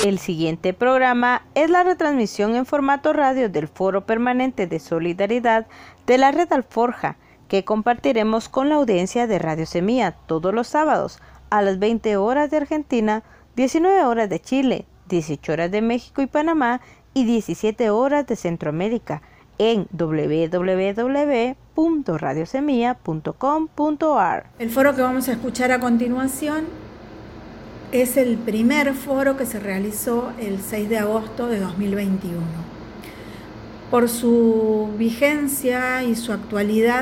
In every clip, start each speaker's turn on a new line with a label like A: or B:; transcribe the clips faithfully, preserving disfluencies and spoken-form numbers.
A: El siguiente programa es la retransmisión en formato radio del Foro Permanente de Solidaridad de la Red Alforja, que compartiremos con la audiencia de Radio Semilla todos los sábados a las veinte horas de Argentina, diecinueve horas de Chile, dieciocho horas de México y Panamá y diecisiete horas de Centroamérica en doble u doble u doble u punto radio semilla punto com punto a r.
B: El foro que vamos a escuchar a continuación es el primer foro que se realizó el seis de agosto de dos mil veintiuno. Por su vigencia y su actualidad,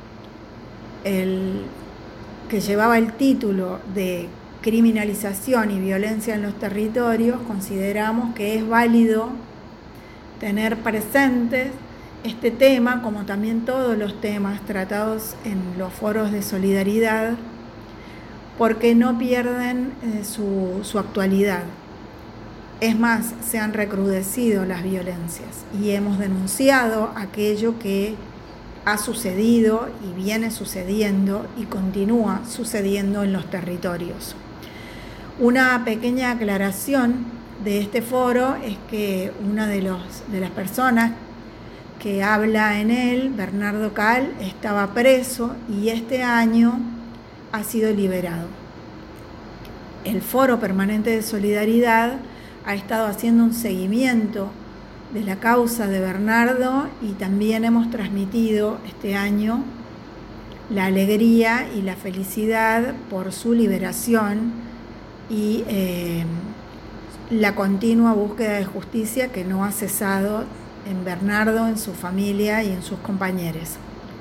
B: el que llevaba el título de criminalización y violencia en los territorios, consideramos que es válido tener presentes este tema, como también todos los temas tratados en los foros de solidaridad, porque no pierden eh, su, su actualidad. Es más, se han recrudecido las violencias y hemos denunciado aquello que ha sucedido y viene sucediendo y continúa sucediendo en los territorios. Una pequeña aclaración de este foro es que una de, los, de las personas que habla en él, Bernardo Cal, estaba preso y este año ha sido liberado. El Foro Permanente de Solidaridad ha estado haciendo un seguimiento de la causa de Bernardo y también hemos transmitido este año la alegría y la felicidad por su liberación y eh, la continua búsqueda de justicia que no ha cesado en Bernardo, en su familia y en sus compañeros.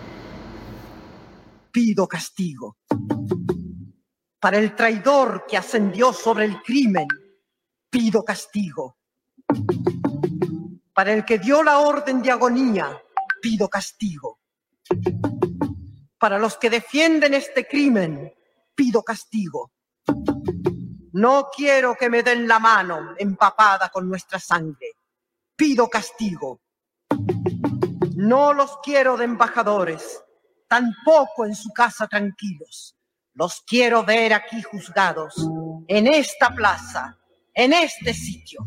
C: Pido castigo para el traidor que ascendió sobre el crimen. Pido castigo para el que dio la orden de agonía. Pido castigo para los que defienden este crimen. Pido castigo. No quiero que me den la mano empapada con nuestra sangre. Pido castigo. No los quiero de embajadores, tampoco en su casa tranquilos. Los quiero ver aquí juzgados, en esta plaza, en este sitio.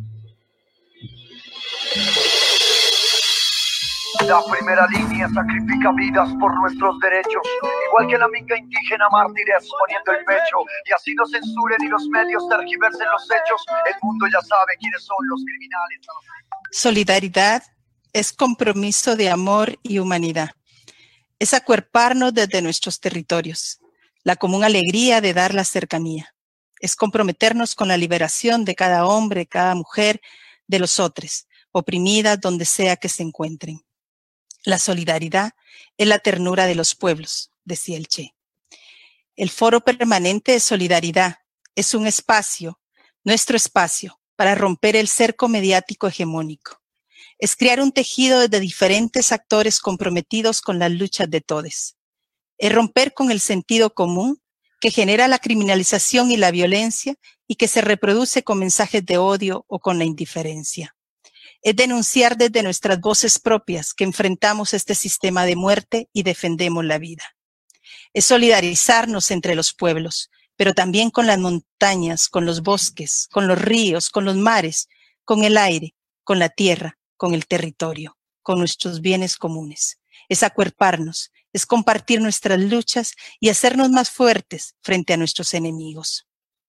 D: La primera línea sacrifica vidas por nuestros derechos, igual que la minga indígena mártires poniendo el pecho, y así no censuren y los medios tergiversen los hechos. El mundo ya sabe quiénes son los criminales.
E: Solidaridad es compromiso de amor y humanidad. Es acuerparnos desde nuestros territorios, la común alegría de dar la cercanía. Es comprometernos con la liberación de cada hombre, cada mujer, de los otros, oprimidas donde sea que se encuentren. La solidaridad es la ternura de los pueblos, decía el Che. El Foro Permanente de Solidaridad es un espacio, nuestro espacio, para romper el cerco mediático hegemónico. Es crear un tejido de diferentes actores comprometidos con las luchas de todos. Es romper con el sentido común que genera la criminalización y la violencia y que se reproduce con mensajes de odio o con la indiferencia. Es denunciar desde nuestras voces propias que enfrentamos este sistema de muerte y defendemos la vida. Es solidarizarnos entre los pueblos, pero también con las montañas, con los bosques, con los ríos, con los mares, con el aire, con la tierra, con el territorio, con nuestros bienes comunes. Es acuerparnos, es compartir nuestras luchas y hacernos más fuertes frente a nuestros enemigos.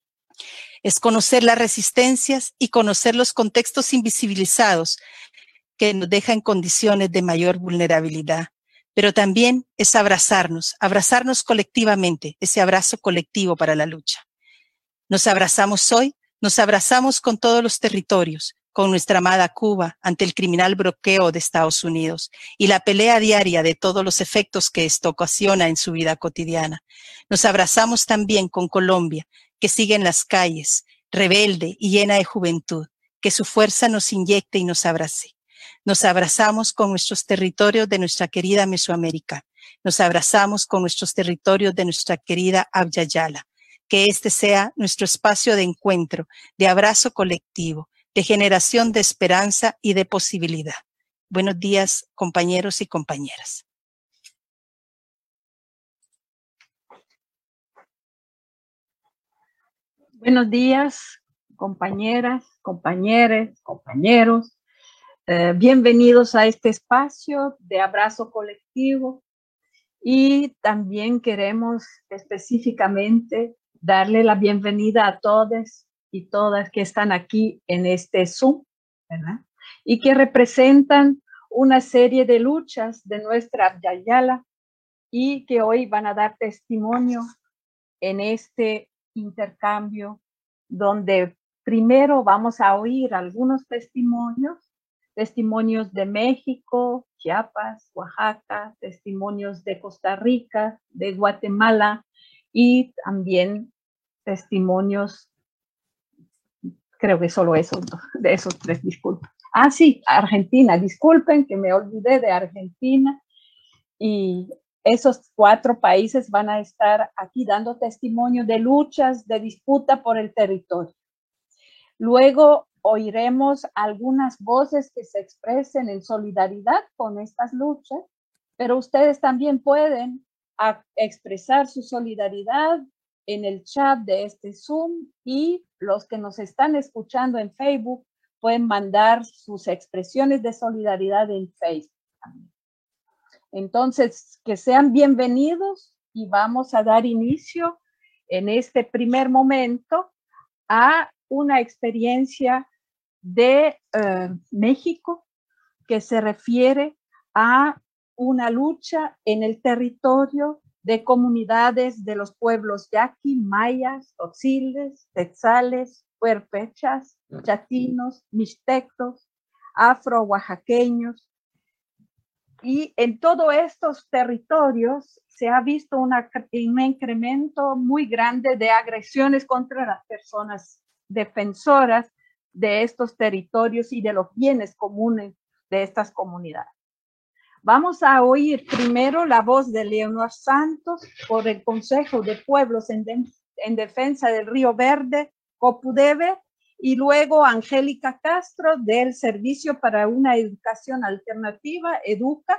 E: Es conocer las resistencias y conocer los contextos invisibilizados que nos dejan en condiciones de mayor vulnerabilidad. Pero también es abrazarnos, abrazarnos colectivamente, ese abrazo colectivo para la lucha. Nos abrazamos hoy, nos abrazamos con todos los territorios, con nuestra amada Cuba ante el criminal bloqueo de Estados Unidos y la pelea diaria de todos los efectos que esto ocasiona en su vida cotidiana. Nos abrazamos también con Colombia, que sigue en las calles, rebelde y llena de juventud, que su fuerza nos inyecte y nos abrace. Nos abrazamos con nuestros territorios de nuestra querida Mesoamérica. Nos abrazamos con nuestros territorios de nuestra querida Abya Yala. Que este sea nuestro espacio de encuentro, de abrazo colectivo, de generación de esperanza y de posibilidad. Buenos días, compañeros y compañeras.
F: Buenos días, compañeras, compañeros, compañeros. Eh, bienvenidos a este espacio de abrazo colectivo y también queremos específicamente darle la bienvenida a todos y todas que están aquí en este Zoom, ¿verdad? Y que representan una serie de luchas de nuestra Abya y que hoy van a dar testimonio en este intercambio, donde primero vamos a oír algunos testimonios, testimonios de México, Chiapas, Oaxaca, testimonios de Costa Rica, de Guatemala y también testimonios, creo que solo esos, de esos tres, disculpen. Ah, sí, Argentina, disculpen que me olvidé de Argentina. Y esos cuatro países van a estar aquí dando testimonio de luchas, de disputa por el territorio. Luego oiremos algunas voces que se expresen en solidaridad con estas luchas, pero ustedes también pueden expresar su solidaridad en el chat de este Zoom y los que nos están escuchando en Facebook pueden mandar sus expresiones de solidaridad en Facebook también. Entonces, que sean bienvenidos y vamos a dar inicio en este primer momento a una experiencia de eh, México que se refiere a una lucha en el territorio de comunidades de los pueblos yaqui, mayas, tzotziles, quetzales, puerpechas, chatinos, mixtecos, afro-oaxaqueños. Y en todos estos territorios se ha visto una, un incremento muy grande de agresiones contra las personas defensoras de estos territorios y de los bienes comunes de estas comunidades. Vamos a oír primero la voz de Leonor Santos por el Consejo de Pueblos en, de, en Defensa del Río Verde, COPUDEVE, y luego Angélica Castro del Servicio para una Educación Alternativa, EDUCA.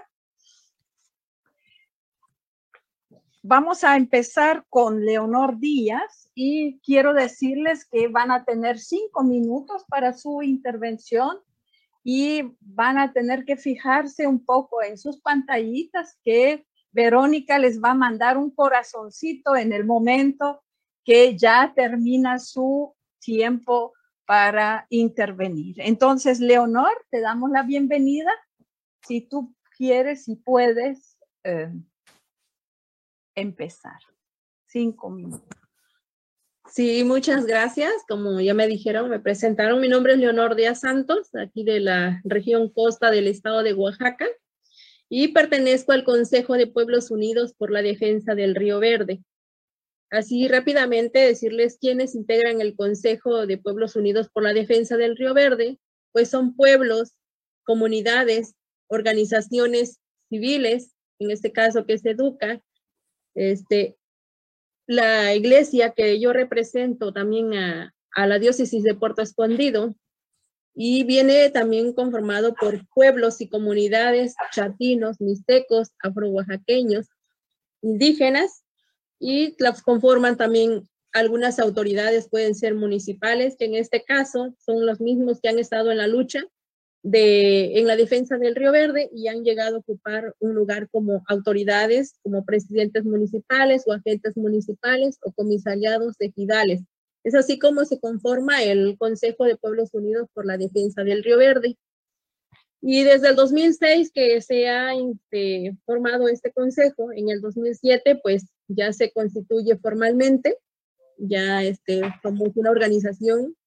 F: Vamos a empezar con Leonor Díaz y quiero decirles que van a tener cinco minutos para su intervención y van a tener que fijarse un poco en sus pantallitas que Verónica les va a mandar un corazoncito en el momento que ya termina su tiempo para intervenir. Entonces, Leonor, te damos la bienvenida. Si tú quieres y puedes eh, empezar. Cinco minutos.
G: Sí, muchas gracias. Como ya me dijeron, me presentaron. Mi nombre es Leonor Díaz Santos, aquí de la región costa del estado de Oaxaca, y pertenezco al Consejo de Pueblos Unidos por la Defensa del Río Verde. Así rápidamente decirles quiénes integran el Consejo de Pueblos Unidos por la Defensa del Río Verde, pues son pueblos, comunidades, organizaciones civiles, en este caso que es EDUCA, este, la iglesia que yo represento también a, a la diócesis de Puerto Escondido, y viene también conformado por pueblos y comunidades chatinos, mixtecos, afro-oaxaqueños, indígenas, y las conforman también algunas autoridades, pueden ser municipales, que en este caso son los mismos que han estado en la lucha de, en la defensa del Río Verde y han llegado a ocupar un lugar como autoridades, como presidentes municipales o agentes municipales o comisariados ejidales. Es así como se conforma el Consejo de Pueblos Unidos por la Defensa del Río Verde. Y desde el dos mil seis que se ha este, formado este consejo, en el dos mil siete pues ya se constituye formalmente, ya este, somos una organización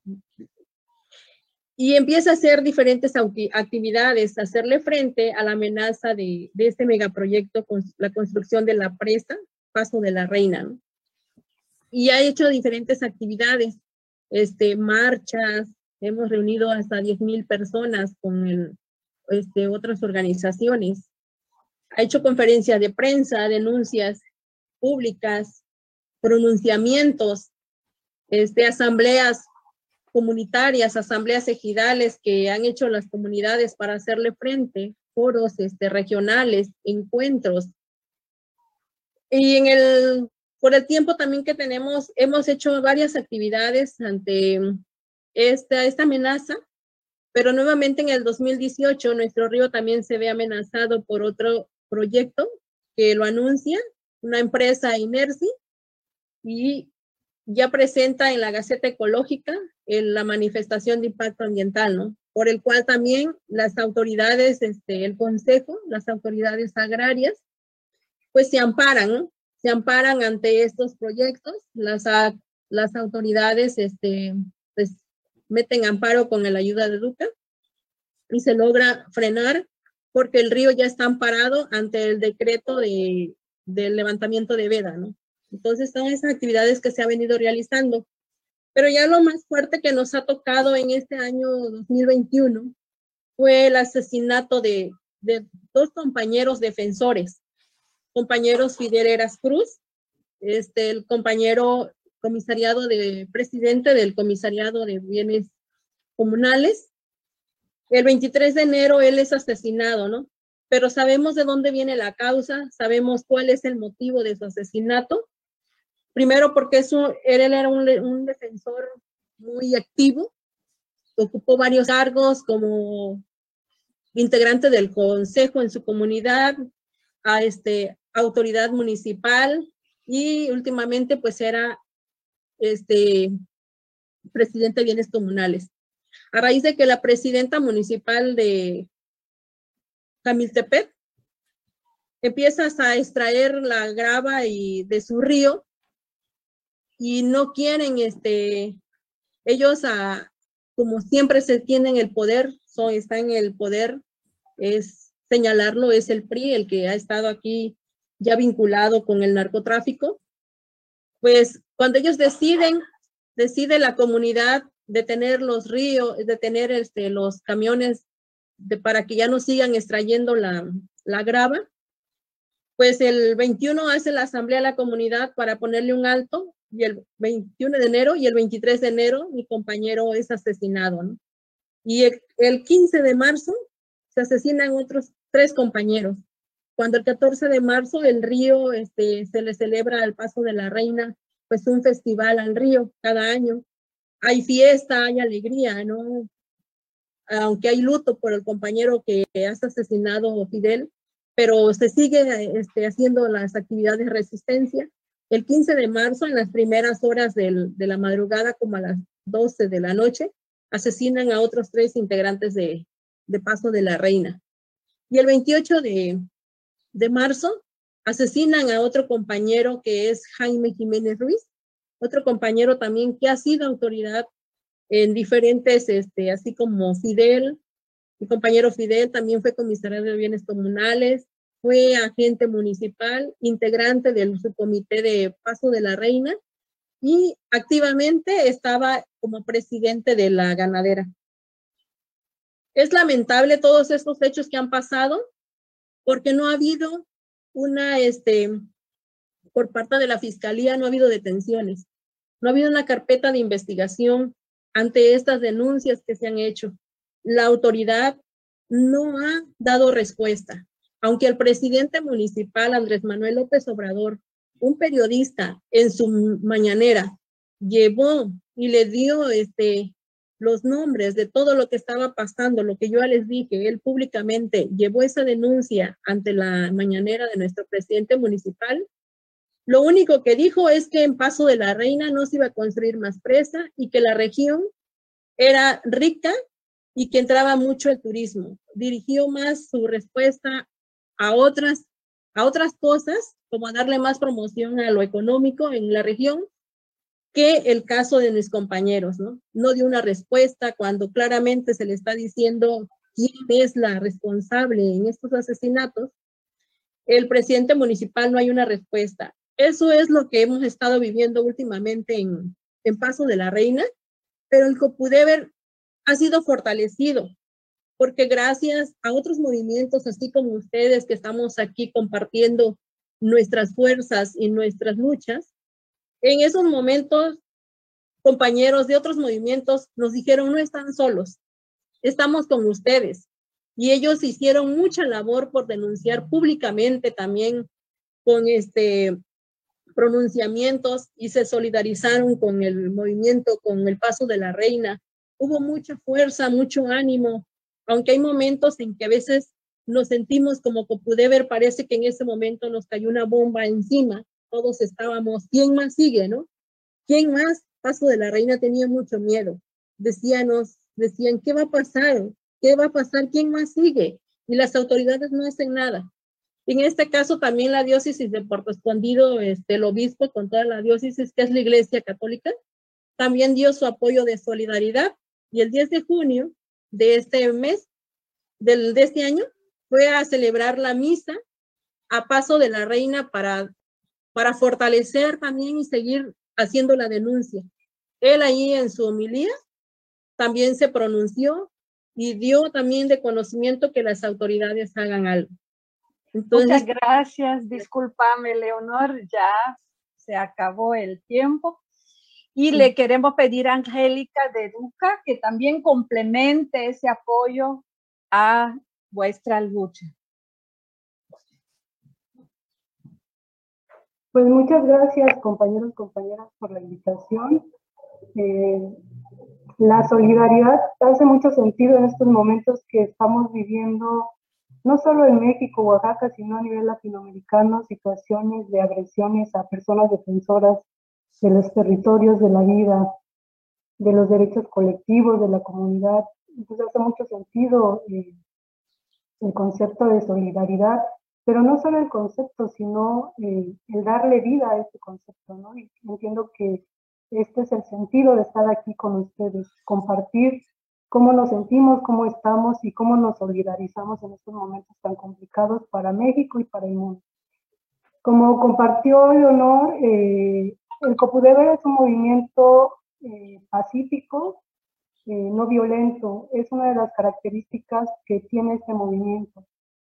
G: y empieza a hacer diferentes actividades, hacerle frente a la amenaza de, de este megaproyecto con la construcción de la presa Paso de la Reina, ¿no? Y ha hecho diferentes actividades, este, marchas, hemos reunido hasta diez mil personas con el, este, otras organizaciones. Ha hecho conferencias de prensa, denuncias públicas, pronunciamientos, este, asambleas comunitarias, asambleas ejidales que han hecho las comunidades para hacerle frente, foros este, regionales, encuentros. Y en el, por el tiempo también que tenemos, hemos hecho varias actividades ante esta, esta amenaza, pero nuevamente en el dos mil dieciocho nuestro río también se ve amenazado por otro proyecto que lo anuncia, una empresa Inersi, y ya presenta en la Gaceta Ecológica en la manifestación de impacto ambiental, ¿no? Por el cual también las autoridades, este, el Consejo, las autoridades agrarias, pues se amparan, ¿no? Se amparan ante estos proyectos, las, las autoridades, este, pues, meten amparo con la ayuda de Duca y se logra frenar porque el río ya está amparado ante el decreto de, del levantamiento de veda, ¿no? Entonces son esas actividades que se ha venido realizando. Pero ya lo más fuerte que nos ha tocado en este año dos mil veintiuno fue el asesinato de, de dos compañeros defensores, compañeros Fidel Eras Cruz, este, el compañero comisariado de presidente del comisariado de bienes comunales. El veintitrés de enero él es asesinado, ¿no? Pero sabemos de dónde viene la causa, sabemos cuál es el motivo de su asesinato. Primero porque eso, él era un, un defensor muy activo, ocupó varios cargos como integrante del consejo en su comunidad, a este, autoridad municipal y últimamente pues era este, presidente de bienes comunales. A raíz de que la presidenta municipal de Jamiltepec empiezas a extraer la grava y de su río y no quieren, este, ellos a, como siempre se tienen el poder, son, está en el poder, es señalarlo, es el P R I el que ha estado aquí ya vinculado con el narcotráfico. Pues cuando ellos deciden, decide la comunidad detener los ríos, detener este, los camiones de, para que ya no sigan extrayendo la, la grava, pues el veintiuno hace la asamblea de la comunidad para ponerle un alto, y el veintiuno de enero y el veintitrés de enero mi compañero es asesinado, ¿no? Y el, el quince de marzo se asesinan otros tres compañeros. Cuando el catorce de marzo el río este, se le celebra el paso de la reina, pues un festival al río cada año. Hay fiesta, hay alegría, ¿no? Aunque hay luto por el compañero que has asesinado, Fidel, pero se sigue este, haciendo las actividades de resistencia. El quince de marzo, en las primeras horas del, de la madrugada, como a las doce de la noche, asesinan a otros tres integrantes de, de Paso de la Reina. Y el veintiocho de, de marzo, asesinan a otro compañero que es Jaime Jiménez Ruiz, otro compañero también que ha sido autoridad en diferentes, este, así como Fidel, mi compañero Fidel también fue comisario de bienes comunales, fue agente municipal, integrante del subcomité de Paso de la Reina y activamente estaba como presidente de la ganadera. Es lamentable todos estos hechos que han pasado porque no ha habido una, este, por parte de la fiscalía no ha habido detenciones, no ha habido una carpeta de investigación ante estas denuncias que se han hecho. La autoridad no ha dado respuesta. Aunque el presidente municipal, Andrés Manuel López Obrador, un periodista en su mañanera, llevó y le dio este, los nombres de todo lo que estaba pasando, lo que yo ya les dije, él públicamente llevó esa denuncia ante la mañanera de nuestro presidente municipal. Lo único que dijo es que en Paso de la Reina no se iba a construir más presa y que la región era rica y que entraba mucho el turismo. Dirigió más su respuesta a otras, a otras cosas, como a darle más promoción a lo económico en la región, que el caso de mis compañeros, ¿no? No dio una respuesta cuando claramente se le está diciendo quién es la responsable en estos asesinatos. El presidente municipal no hay una respuesta. Eso es lo que hemos estado viviendo últimamente en, en Paso de la Reina, pero el Copudeber ha sido fortalecido, porque gracias a otros movimientos, así como ustedes que estamos aquí compartiendo nuestras fuerzas y nuestras luchas, en esos momentos, compañeros de otros movimientos nos dijeron, no están solos, estamos con ustedes. Y ellos hicieron mucha labor por denunciar públicamente también con este pronunciamientos y se solidarizaron con el movimiento, con el Paso de la Reina, hubo mucha fuerza, mucho ánimo, aunque hay momentos en que a veces nos sentimos como Copudeber, parece que en ese momento nos cayó una bomba encima, todos estábamos, ¿quién más sigue, no? ¿Quién más? Paso de la Reina tenía mucho miedo, decíanos, decían, ¿qué va a pasar? ¿Qué va a pasar? ¿Quién más sigue? Y las autoridades no hacen nada. En este caso también la diócesis de Puerto Escondido, este, el obispo con toda la diócesis, que es la Iglesia Católica, también dio su apoyo de solidaridad, y el diez de junio de este mes, del, de este año, fue a celebrar la misa a Paso de la Reina para, para fortalecer también y seguir haciendo la denuncia. Él ahí en su homilía también se pronunció y dio también de conocimiento que las autoridades hagan algo.
F: Entonces, muchas gracias, discúlpame Leonor, ya se acabó el tiempo. Y sí, le queremos pedir a Angélica de Duca que también complemente ese apoyo a vuestra lucha.
H: Pues muchas gracias, compañeros y compañeras, por la invitación. Eh, la solidaridad hace mucho sentido en estos momentos que estamos viviendo, no solo en México, Oaxaca, sino a nivel latinoamericano, situaciones de agresiones a personas defensoras de los territorios, de la vida, de los derechos colectivos, de la comunidad. Entonces hace mucho sentido eh, el concepto de solidaridad, pero no solo el concepto, sino eh, el darle vida a este concepto, ¿no? Y entiendo que este es el sentido de estar aquí con ustedes, compartir cómo nos sentimos, cómo estamos y cómo nos solidarizamos en estos momentos tan complicados para México y para el mundo. Como compartió Leonor, eh, el Copudeber es un movimiento eh, pacífico, eh, no violento, es una de las características que tiene este movimiento.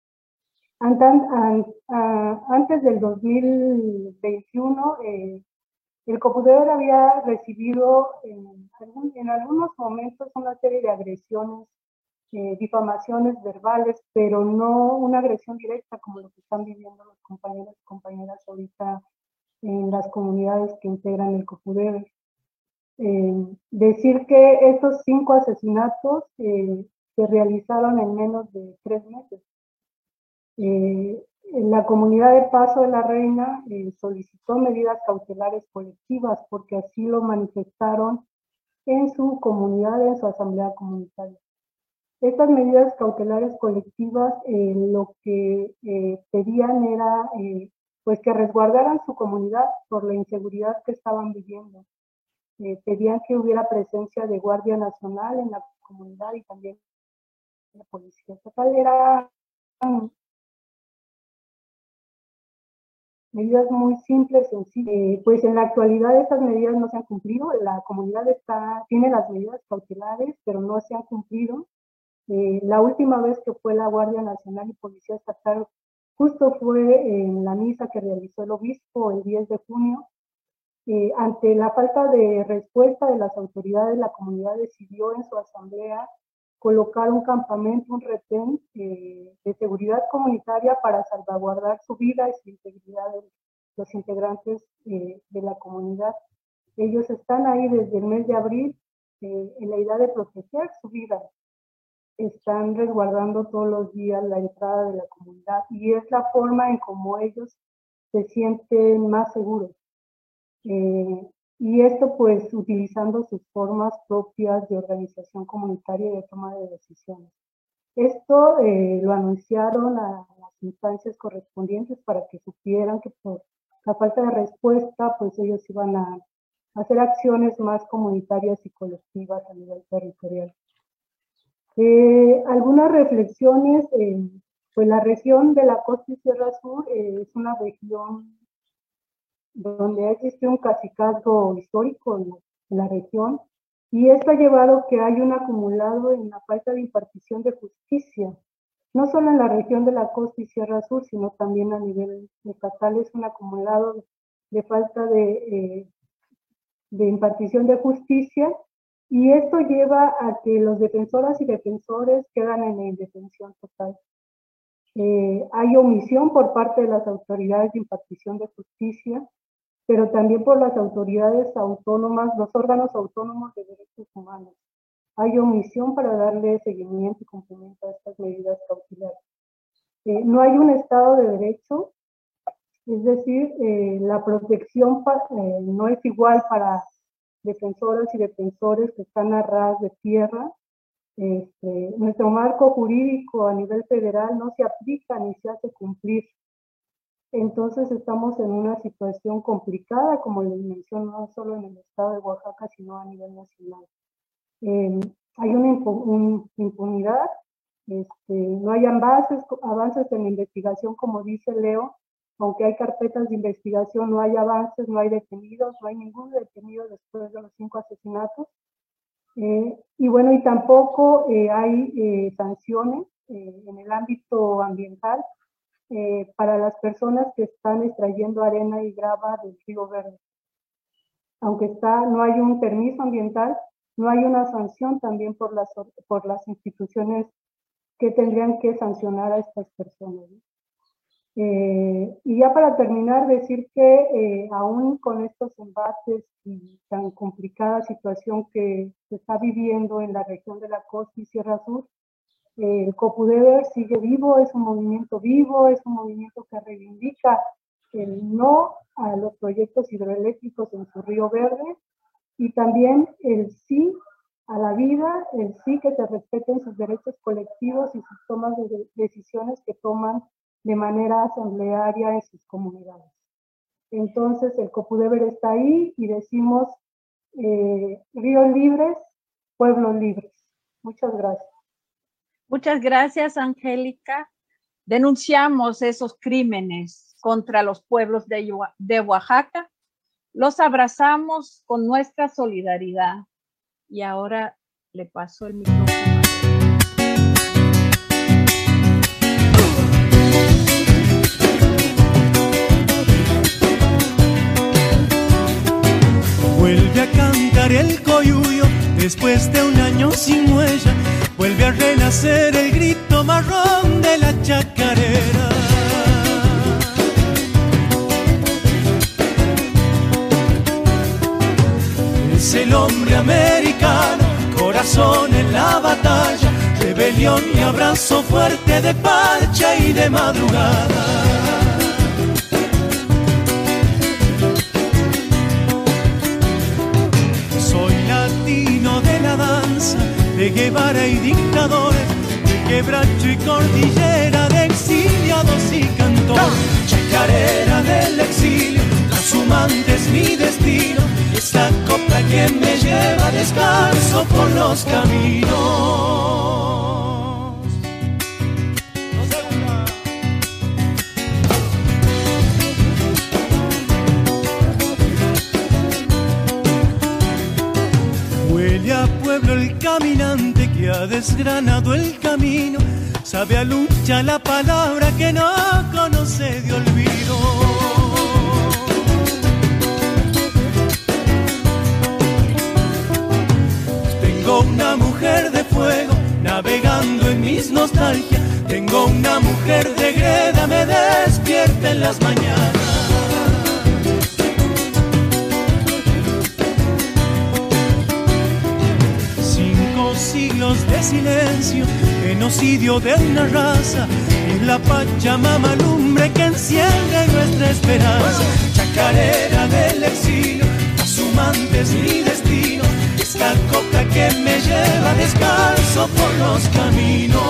H: Antes del dos mil veintiuno, eh, el Copudeber había recibido en, en algunos momentos una serie de agresiones, eh, difamaciones verbales, pero no una agresión directa como lo que están viviendo los compañeros y compañeras ahorita en las comunidades que integran el Copudeber. Eh, decir que estos cinco asesinatos eh, se realizaron en menos de tres meses. Eh, la comunidad de Paso de la Reina eh, solicitó medidas cautelares colectivas porque así lo manifestaron en su comunidad, en su asamblea comunitaria. Estas medidas cautelares colectivas eh, lo que eh, pedían era eh, pues que resguardaran su comunidad por la inseguridad que estaban viviendo. Eh, pedían que hubiera presencia de Guardia Nacional en la comunidad y también la Policía Estatal. Eran medidas muy simples, sencillas. Eh, pues en la actualidad estas medidas no se han cumplido. La comunidad está, tiene las medidas cautelares, pero no se han cumplido. Eh, la última vez que fue la Guardia Nacional y Policía Estatal justo fue en la misa que realizó el obispo el diez de junio. Eh, ante la falta de respuesta de las autoridades, la comunidad decidió en su asamblea colocar un campamento, un retén eh, de seguridad comunitaria para salvaguardar su vida y su integridad de los integrantes eh, de la comunidad. Ellos están ahí desde el mes de abril eh, en la idea de proteger su vida. Están resguardando todos los días la entrada de la comunidad y es la forma en cómo ellos se sienten más seguros. Eh, y esto pues utilizando sus formas propias de organización comunitaria y de toma de decisiones. Esto eh, lo anunciaron a las instancias correspondientes para que supieran que por la falta de respuesta pues ellos iban a hacer acciones más comunitarias y colectivas a nivel territorial. Eh, algunas reflexiones, eh, pues la región de la Costa y Sierra Sur eh, es una región donde existe un cacicazgo histórico en, en la región, y esto ha llevado que hay un acumulado en la falta de impartición de justicia, no solo en la región de la Costa y Sierra Sur, sino también a nivel estatal. Es un acumulado de, de falta de, eh, de impartición de justicia, y esto lleva a que los defensoras y defensores quedan en la indefensión total. Eh, hay omisión por parte de las autoridades de impartición de justicia, pero también por las autoridades autónomas, los órganos autónomos de derechos humanos. hay omisión para darle seguimiento y cumplimiento a estas medidas cautelares. Eh, no hay un Estado de Derecho, es decir, eh, la protección pa, eh, no es igual para defensoras y defensores que están a ras de tierra. Este, nuestro marco jurídico a nivel federal no se aplica ni se hace cumplir. Entonces estamos en una situación complicada, como les menciono, no solo en el estado de Oaxaca, sino a nivel nacional. Eh, hay una impu impunidad, este, no hay avances, avances en la investigación, como dice Leo, aunque hay carpetas de investigación, no hay avances, no hay detenidos, no hay ningún detenido después de los cinco asesinatos. Eh, y bueno, y tampoco eh, hay eh, sanciones eh, en el ámbito ambiental eh, para las personas que están extrayendo arena y grava del río Verde. Aunque está, no hay un permiso ambiental, no hay una sanción también por las, por las instituciones que tendrían que sancionar a estas personas, ¿no? Eh, y ya para terminar, decir que eh, aún con estos embates y tan complicada situación que se está viviendo en la región de la costa y Sierra Sur, eh, el COPUDEVER sigue vivo, es un movimiento vivo, es un movimiento que reivindica el no a los proyectos hidroeléctricos en su río Verde y también el sí a la vida, el sí que se respeten sus derechos colectivos y sus tomas de decisiones que toman de manera asamblearia en sus comunidades. Entonces el COPUDEVER está ahí y decimos eh, ríos libres, pueblos libres. Muchas gracias.
F: Muchas gracias, Angélica. Denunciamos esos crímenes contra los pueblos de, de Oaxaca. Los abrazamos con nuestra solidaridad. Y ahora le paso el micrófono.
I: Vuelve a cantar el coyuyo después de un año sin huella. Vuelve a renacer el grito marrón de la chacarera. Es el hombre americano, corazón en la batalla, rebelión y abrazo fuerte de parcha y de madrugada. De Guevara y dictadores, de quebracho y cordillera, de exiliados y cantores. Chacarera del exilio, trashumante es mi destino, esta copla que me lleva descalzo por los caminos. Huele a pueblo el caminante que ha desgranado el camino, sabe a lucha la palabra que no conoce de olvido. Tengo una mujer de fuego navegando en mis nostalgias, tengo una mujer de greda, me despierta en las mañanas. Siglos de silencio, genocidio de una raza, es la Pachamama lumbre que enciende nuestra esperanza. Chacarera del exilio, trashumante es mi destino, esta coca que me lleva descalzo por los caminos.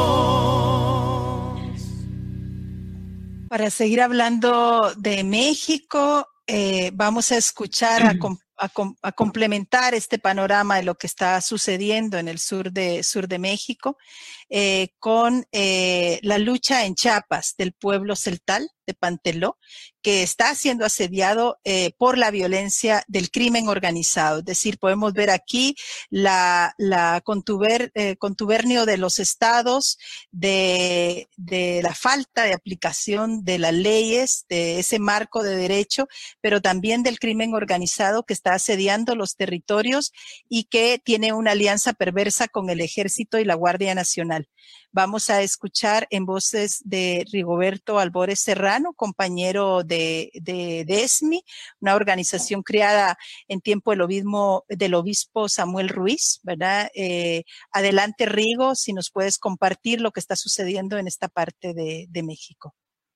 E: Para seguir hablando de México, eh, vamos a escuchar a A, com a complementar este panorama de lo que está sucediendo en el sur de, sur de México eh, con eh, la lucha en Chiapas del pueblo celtal de Panteló, que está siendo asediado eh, por la violencia del crimen organizado. Es decir, podemos ver aquí la, la contuber, eh, contubernio de los estados, de, de la falta de aplicación de las leyes, de ese marco de derecho, pero también del crimen organizado que está asediando los territorios y que tiene una alianza perversa con el Ejército y la Guardia Nacional. social. Vamos a escuchar en voces de Rigoberto Albores Serrano, compañero de, de, de ESMI, una organización creada en tiempo del obispo, del obispo Samuel Ruiz, ¿verdad? Eh, adelante, Rigo, si nos puedes compartir lo que está sucediendo en esta parte de, de México.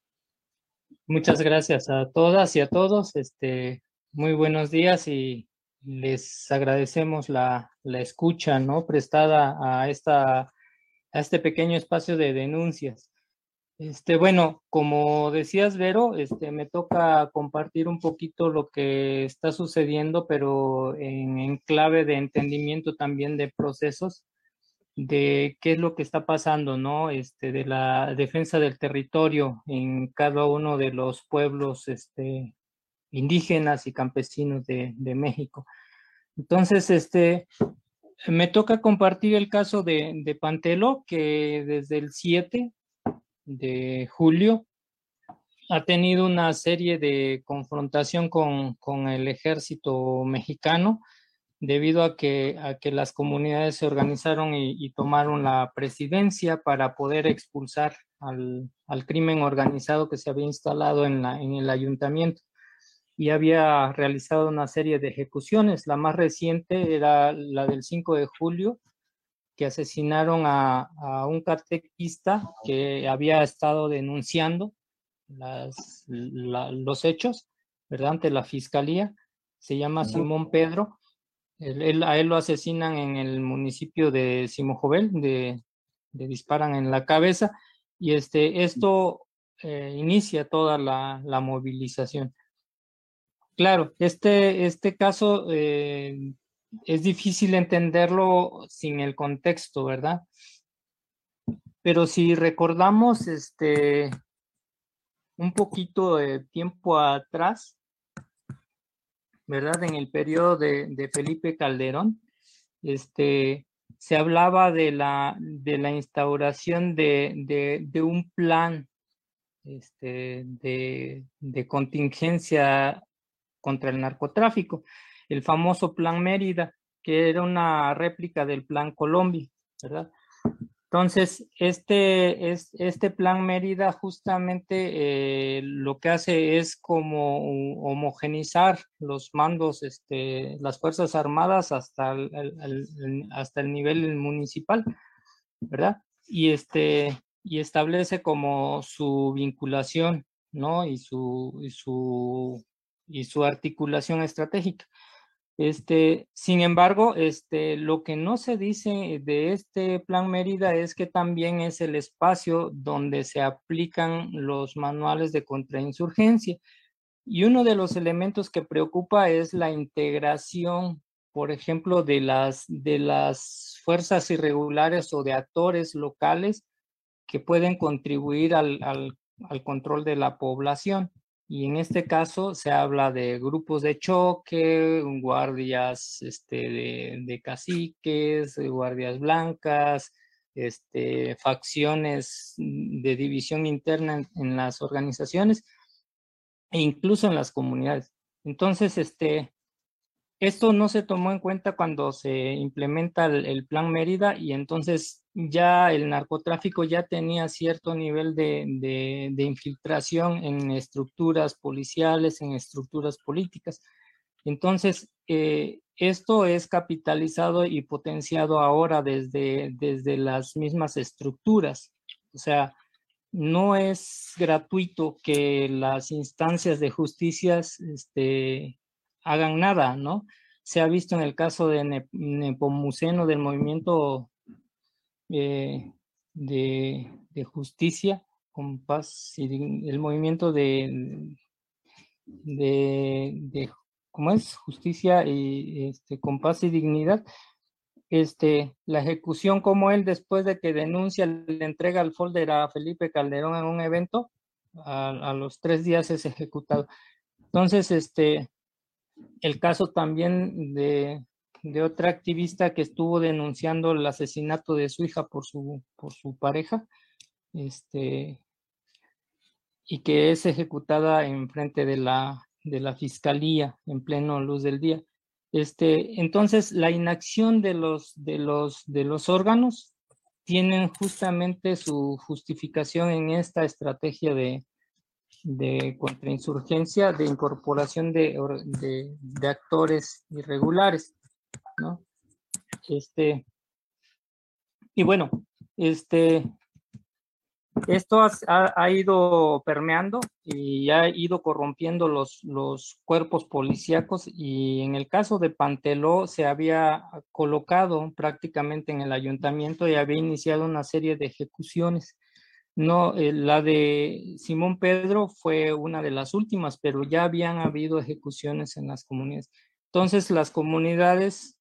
J: Muchas gracias a todas y a todos. Este, muy buenos días y les agradecemos la, la escucha, ¿no?, prestada a, esta, a este pequeño espacio de denuncias. Este, bueno, como decías, Vero, este, me toca compartir un poquito lo que está sucediendo, pero en, en clave de entendimiento también de procesos, de qué es lo que está pasando, ¿no? Este, de la defensa del territorio en cada uno de los pueblos este, indígenas y campesinos de, de México. Entonces, este, me toca compartir el caso de, de Pantelo, que desde el siete de julio ha tenido una serie de confrontación con, con el ejército mexicano, debido a que, a que las comunidades se organizaron y, y tomaron la presidencia para poder expulsar al, al crimen organizado que se había instalado en, la, en el ayuntamiento, y había realizado una serie de ejecuciones. La más reciente era la del cinco de julio, que asesinaron a, a un catequista que había estado denunciando las, la, los hechos, ¿verdad?, ante la fiscalía. Se llama Simón Pedro. Él, él, a él lo asesinan en el municipio de Simojovel, de, de disparan en la cabeza, y este, esto eh, inicia toda la, la movilización. Claro, este, este caso eh, es difícil entenderlo sin el contexto, ¿verdad? Pero si recordamos este, un poquito de tiempo atrás, ¿verdad?, en el periodo de, de Felipe Calderón, este, se hablaba de la, de la instauración de, de, de un plan este, de, de contingencia contra el narcotráfico, el famoso Plan Mérida, que era una réplica del Plan Colombia, ¿verdad? Entonces, este, es, este Plan Mérida justamente eh, lo que hace es como homogenizar los mandos, este, las Fuerzas Armadas hasta el, el, el, hasta el nivel municipal, ¿verdad? Y, este, y establece como su vinculación, ¿no? Y su, y su, y su articulación estratégica. Este, sin embargo, este, lo que no se dice de este Plan Mérida es que también es el espacio donde se aplican los manuales de contrainsurgencia. Y uno de los elementos que preocupa es la integración, por ejemplo, de las, de las fuerzas irregulares o de actores locales que pueden contribuir al, al, al control de la población. Y en este caso se habla de grupos de choque, guardias este, de, de caciques, guardias blancas, este, facciones de división interna en, en las organizaciones e incluso en las comunidades. Entonces, este, esto no se tomó en cuenta cuando se implementa el, el Plan Mérida, y entonces ya el narcotráfico ya tenía cierto nivel de, de, de infiltración en estructuras policiales, en estructuras políticas. Entonces, eh, esto es capitalizado y potenciado ahora desde, desde las mismas estructuras. O sea, no es gratuito que las instancias de justicia este, hagan nada, ¿no? Se ha visto en el caso de Nep Nepomuceno, del movimiento eh, de, de justicia con paz, y el movimiento de, de, de ¿cómo es? Justicia y este, con paz y dignidad. Este, la ejecución, como él, después de que denuncia, le entrega el folder a Felipe Calderón en un evento, a, a los tres días es ejecutado. Entonces, este, el caso también de, de otra activista que estuvo denunciando el asesinato de su hija por su, por su pareja, este, y que es ejecutada en frente de la, de la fiscalía en pleno luz del día. Este, entonces, la inacción de los, de, los, de los órganos tienen justamente su justificación en esta estrategia de, de contrainsurgencia, de incorporación de, de, de actores irregulares, ¿no? Este, y bueno, este, esto ha, ha ido permeando y ha ido corrompiendo los, los cuerpos policíacos, y en el caso de Panteló se había colocado prácticamente en el ayuntamiento y había iniciado una serie de ejecuciones. No, eh, la de Simón Pedro fue una de las últimas, pero ya habían habido ejecuciones en las comunidades. Entonces las comunidades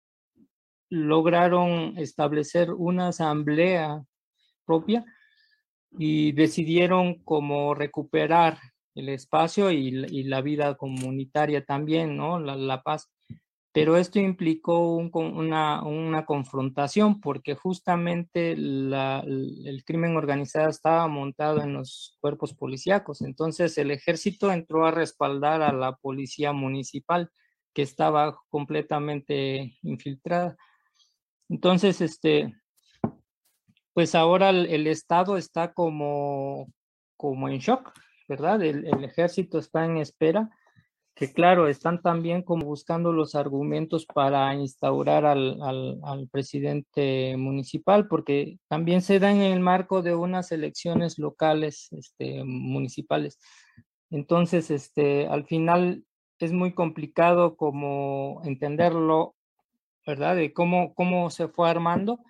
J: lograron establecer una asamblea propia y decidieron como recuperar el espacio y, y la vida comunitaria también, ¿no? La, la paz. Pero esto implicó un, una, una confrontación, porque justamente la, el crimen organizado estaba montado en los cuerpos policíacos. Entonces el ejército entró a respaldar a la policía municipal, que estaba completamente infiltrada. Entonces, este, pues ahora el, el Estado está como, como en shock, ¿verdad? El, el ejército está en espera, que claro, están también como buscando los argumentos para instaurar al, al, al presidente municipal, porque también se da en el marco de unas elecciones locales, este, municipales. Entonces, este, al final es muy complicado como entenderlo, ¿verdad? De cómo, cómo se fue armando.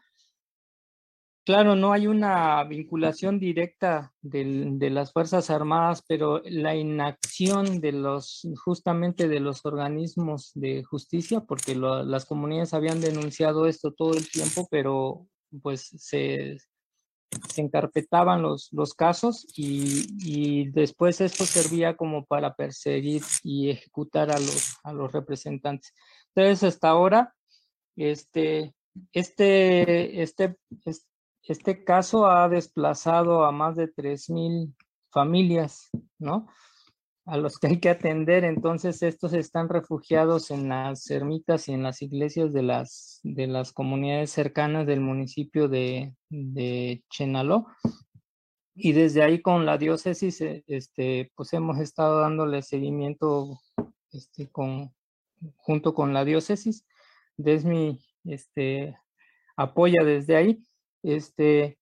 J: Claro, no hay una vinculación directa del, de las Fuerzas Armadas, pero la inacción de los, justamente de los organismos de justicia, porque lo, las comunidades habían denunciado esto todo el tiempo, pero pues se, se encarpetaban los, los casos y, y después esto servía como para perseguir y ejecutar a los, a los representantes. Entonces, hasta ahora, este, este, este, este Este caso ha desplazado a más de tres mil familias, ¿no? A los que hay que atender. Entonces, estos están refugiados en las ermitas y en las iglesias de las, de las comunidades cercanas del municipio de, de Chenaló. Y desde ahí con la diócesis, este, pues hemos estado dándole seguimiento este, con, junto con la diócesis. Desmi este, apoya desde ahí. Este,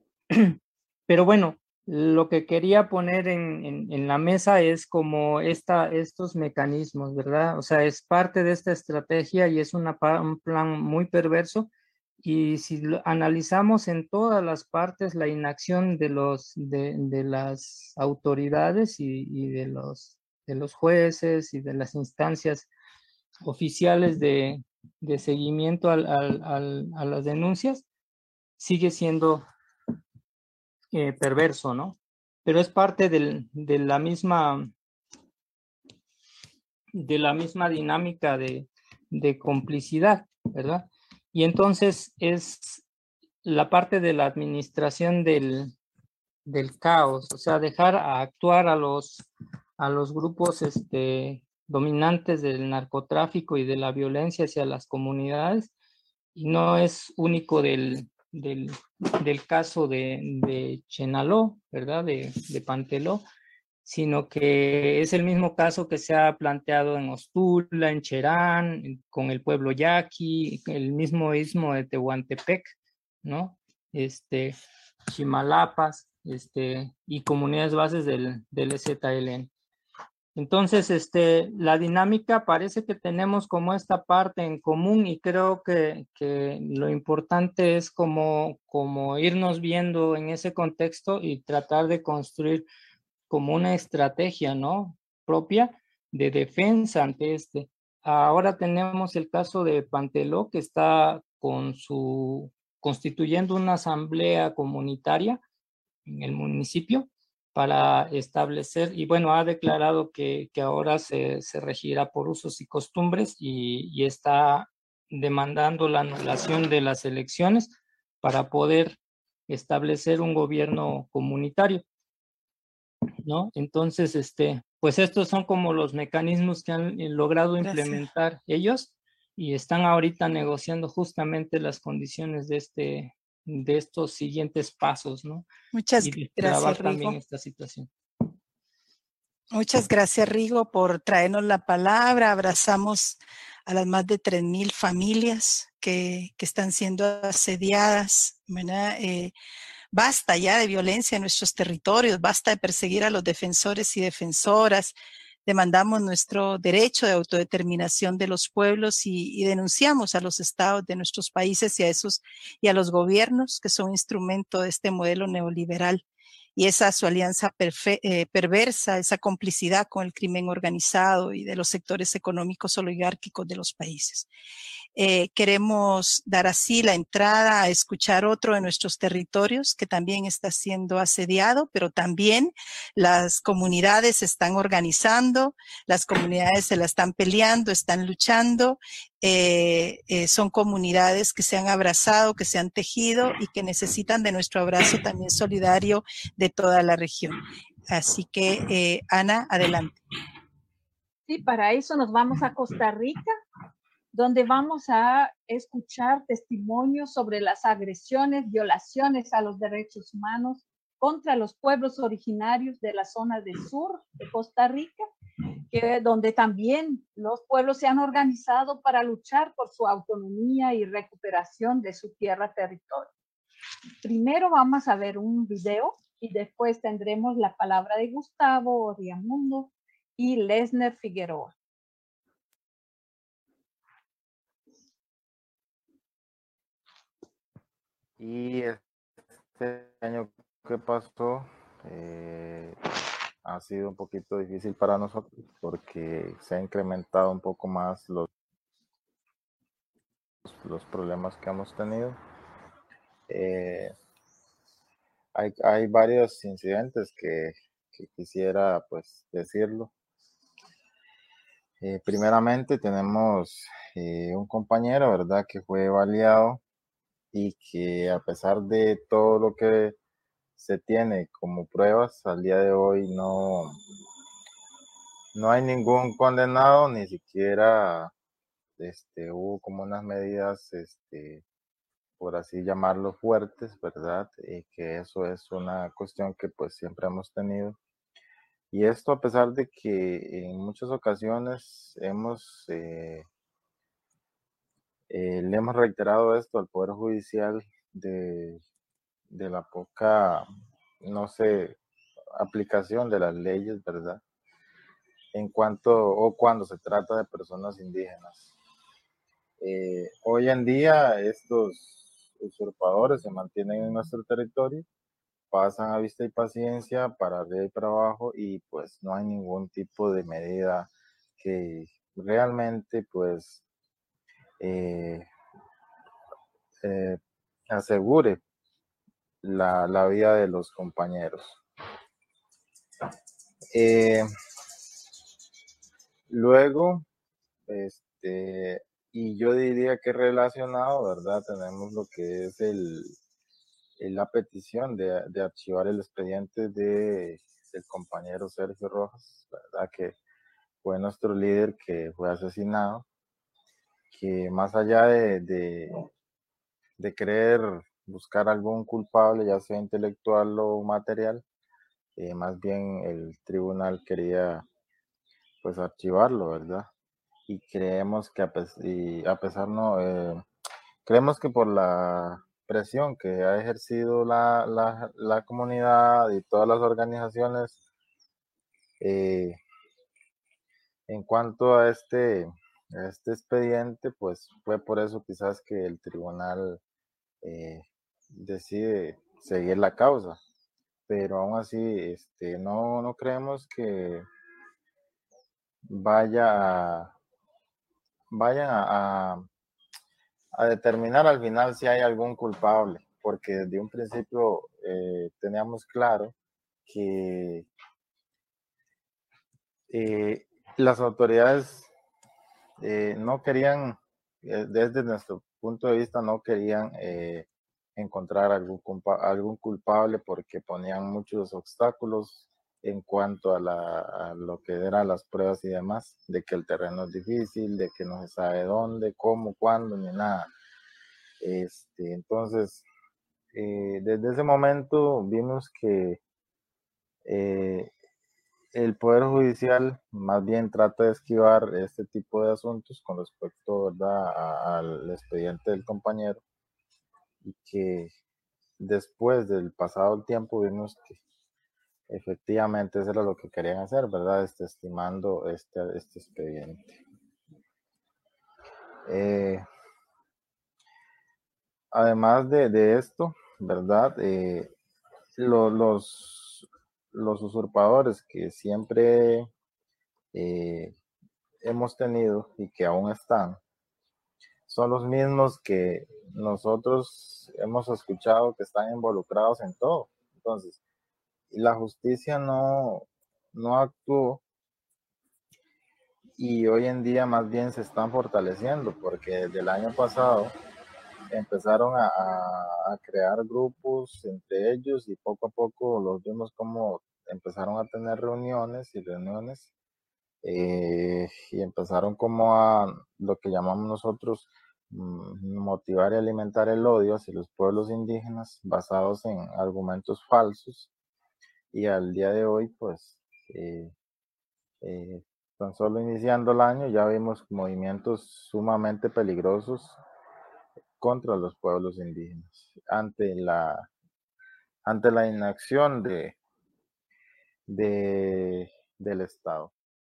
J: pero bueno, lo que quería poner en, en, en la mesa es como esta, estos mecanismos, ¿verdad? O sea, es parte de esta estrategia y es una, un plan muy perverso. Y si lo analizamos en todas las partes, la inacción de, los, de, de las autoridades y, y de, los, de los jueces y de las instancias oficiales de, de seguimiento al, al, al, a las denuncias, sigue siendo eh, perverso, ¿no? Pero es parte del, de la misma de la misma dinámica de, de complicidad, ¿verdad? Y entonces es la parte de la administración del, del caos, o sea, dejar a actuar a los, a los grupos este, dominantes del narcotráfico y de la violencia hacia las comunidades, y no es único del, del, del caso de, de Chenaló, ¿verdad? De, de Panteló, sino que es el mismo caso que se ha planteado en Ostula, en Cherán, con el pueblo yaqui, el mismo istmo de Tehuantepec, ¿no? Este, Chimalapas, este, y comunidades bases del, del E Z L N. Entonces, este, la dinámica parece que tenemos como esta parte en común, y creo que, que lo importante es como, como irnos viendo en ese contexto y tratar de construir como una estrategia, ¿no? Propia de defensa ante este. Ahora tenemos el caso de Panteló, que está con su, constituyendo una asamblea comunitaria en el municipio para establecer, y bueno, ha declarado que, que ahora se, se regirá por usos y costumbres, y, y está demandando la anulación de las elecciones para poder establecer un gobierno comunitario, ¿no? Entonces, este, pues estos son como los mecanismos que han logrado implementar Gracias. ellos, y están ahorita negociando justamente las condiciones de este, de estos siguientes pasos, ¿no?
E: Muchas
J: y
E: gracias,
J: también
E: Rigo.
J: esta situación.
E: Muchas gracias, Rigo, por traernos la palabra. Abrazamos a las más de tres mil familias que, que están siendo asediadas, ¿verdad? Eh, basta ya de violencia en nuestros territorios, basta de perseguir a los defensores y defensoras. Demandamos nuestro derecho de autodeterminación de los pueblos y, y denunciamos a los estados de nuestros países y a esos y a los gobiernos que son instrumento de este modelo neoliberal y esa su alianza perfe, eh, perversa, esa complicidad con el crimen organizado y de los sectores económicos oligárquicos de los países. Eh, queremos dar así la entrada a escuchar otro de nuestros territorios que también está siendo asediado, pero también las comunidades se están organizando, las comunidades se la están peleando, están luchando, eh, eh, son comunidades que se han abrazado, que se han tejido y que necesitan de nuestro abrazo también solidario de toda la región. Así que, eh, Ana, adelante.
F: Sí, para eso nos vamos a Costa Rica, donde vamos a escuchar testimonios sobre las agresiones, violaciones a los derechos humanos contra los pueblos originarios de la zona del sur de Costa Rica, que, donde también los pueblos se han organizado para luchar por su autonomía y recuperación de su tierra territorio. Primero vamos a ver un video y después tendremos la palabra de Gustavo Oriamundo y Lesner Figueroa.
K: Y este año que pasó eh, ha sido un poquito difícil para nosotros porque se ha incrementado un poco más los, los problemas que hemos tenido. Eh, hay, hay varios incidentes que, que quisiera pues decirlo. Eh, primeramente tenemos eh, un compañero, ¿verdad?, que fue baleado y que a pesar de todo lo que se tiene como pruebas, al día de hoy no, no hay ningún condenado, ni siquiera este, hubo como unas medidas, este, por así llamarlo, fuertes, ¿verdad? Y que eso es una cuestión que pues siempre hemos tenido. Y esto a pesar de que en muchas ocasiones hemos, eh, eh, le hemos reiterado esto al Poder Judicial de, de la poca, no sé, aplicación de las leyes, ¿verdad? En cuanto o cuando se trata de personas indígenas. Eh, hoy en día estos usurpadores se mantienen en nuestro territorio, pasan a vista y paciencia para arriba y para abajo y pues no hay ningún tipo de medida que realmente pues eh, eh, asegure la, la vida de los compañeros. Eh, luego, este, y yo diría que relacionado, ¿verdad? Tenemos lo que es el, el la petición de, de archivar el expediente de, del compañero Sergio Rojas, ¿verdad? Que fue nuestro líder que fue asesinado, que más allá de, de, de querer buscar algún culpable, ya sea intelectual o material, eh, más bien el tribunal quería pues archivarlo, ¿verdad? Y creemos que a, pesar, y a pesar no, eh, creemos que por la presión que ha ejercido la, la, la comunidad y todas las organizaciones eh, en cuanto a este, a este expediente, pues fue por eso quizás que el tribunal eh, decide seguir la causa, pero aún así este, no, no creemos que vaya a, vayan a, a, a determinar al final si hay algún culpable, porque desde un principio eh, teníamos claro que eh, las autoridades eh, no querían, eh, desde nuestro punto de vista, no querían eh, encontrar algún, algún culpable porque ponían muchos obstáculos en cuanto a, la, a lo que eran las pruebas y demás, de que el terreno es difícil, de que no se sabe dónde, cómo, cuándo, ni nada. Este, entonces, eh, desde ese momento vimos que eh, el Poder Judicial más bien trata de esquivar este tipo de asuntos con respecto, ¿verdad?, a, al expediente del compañero, y que después del pasado tiempo vimos que efectivamente eso era lo que querían hacer, ¿verdad?, este, estimando este, este expediente. Eh, además de, de esto, ¿verdad?, eh, lo, los, los usurpadores que siempre eh, hemos tenido y que aún están, son los mismos que nosotros hemos escuchado que están involucrados en todo. Entonces, la justicia no, no actuó, y hoy en día más bien se están fortaleciendo, porque desde el año pasado empezaron a, a, a crear grupos entre ellos, y poco a poco los vimos como empezaron a tener reuniones y reuniones, eh, y empezaron como a lo que llamamos nosotros mm, motivar y alimentar el odio hacia los pueblos indígenas basados en argumentos falsos, y al día de hoy pues eh, eh, tan solo iniciando el año ya vimos movimientos sumamente peligrosos contra los pueblos indígenas ante la ante la inacción de, de del Estado.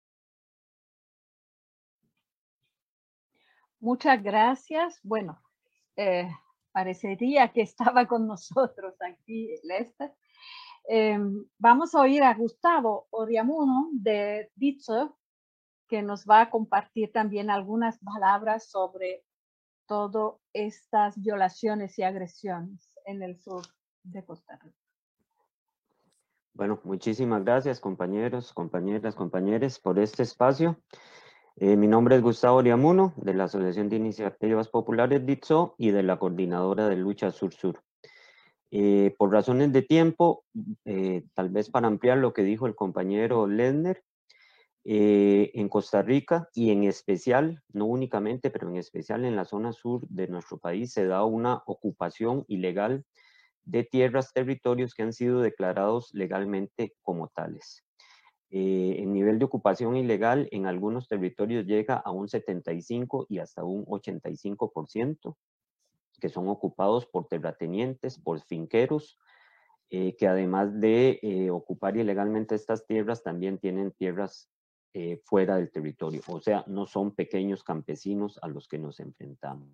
F: Muchas gracias. Bueno, eh, parecería que estaba con nosotros aquí Lester. Eh, vamos a oír a Gustavo Oriamuno de Ditso, que nos va a compartir también algunas palabras sobre todas estas violaciones y agresiones en el sur de Costa Rica.
L: Bueno, muchísimas gracias, compañeros, compañeras, compañeros, por este espacio. Eh, mi nombre es Gustavo Oriamuno, de la Asociación de Iniciativas Populares Ditso y de la Coordinadora de Lucha Sur-Sur. Eh, por razones de tiempo, eh, tal vez para ampliar lo que dijo el compañero Lesner, eh, en Costa Rica y en especial, no únicamente, pero en especial en la zona sur de nuestro país, se da una ocupación ilegal de tierras, territorios que han sido declarados legalmente como tales. Eh, el nivel de ocupación ilegal en algunos territorios llega a un setenta y cinco y hasta un ochenta y cinco por ciento, que son ocupados por terratenientes, por finqueros, eh, que además de eh, ocupar ilegalmente estas tierras, también tienen tierras eh, fuera del territorio. O sea, no son pequeños campesinos a los que nos enfrentamos.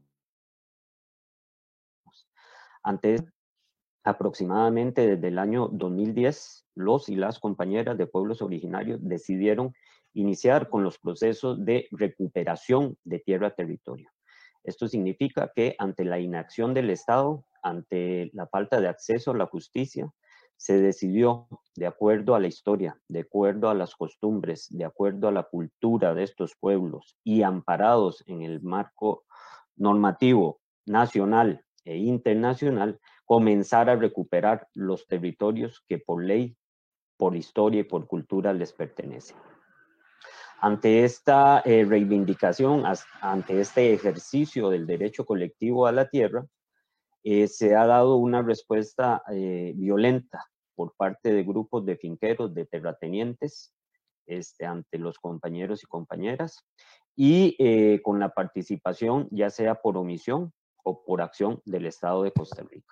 L: Ante aproximadamente desde el año dos mil diez, los y las compañeras de pueblos originarios decidieron iniciar con los procesos de recuperación de tierra-territorio. Esto significa que ante la inacción del Estado, ante la falta de acceso a la justicia, se decidió, de acuerdo a la historia, de acuerdo a las costumbres, de acuerdo a la cultura de estos pueblos y amparados en el marco normativo nacional e internacional, comenzar a recuperar los territorios que por ley, por historia y por cultura les pertenecen. Ante esta eh, reivindicación, ante este ejercicio del derecho colectivo a la tierra, eh, se ha dado una respuesta eh, violenta por parte de grupos de finqueros, de terratenientes, este, ante los compañeros y compañeras, y eh, con la participación, ya sea por omisión o por acción del Estado de Costa Rica.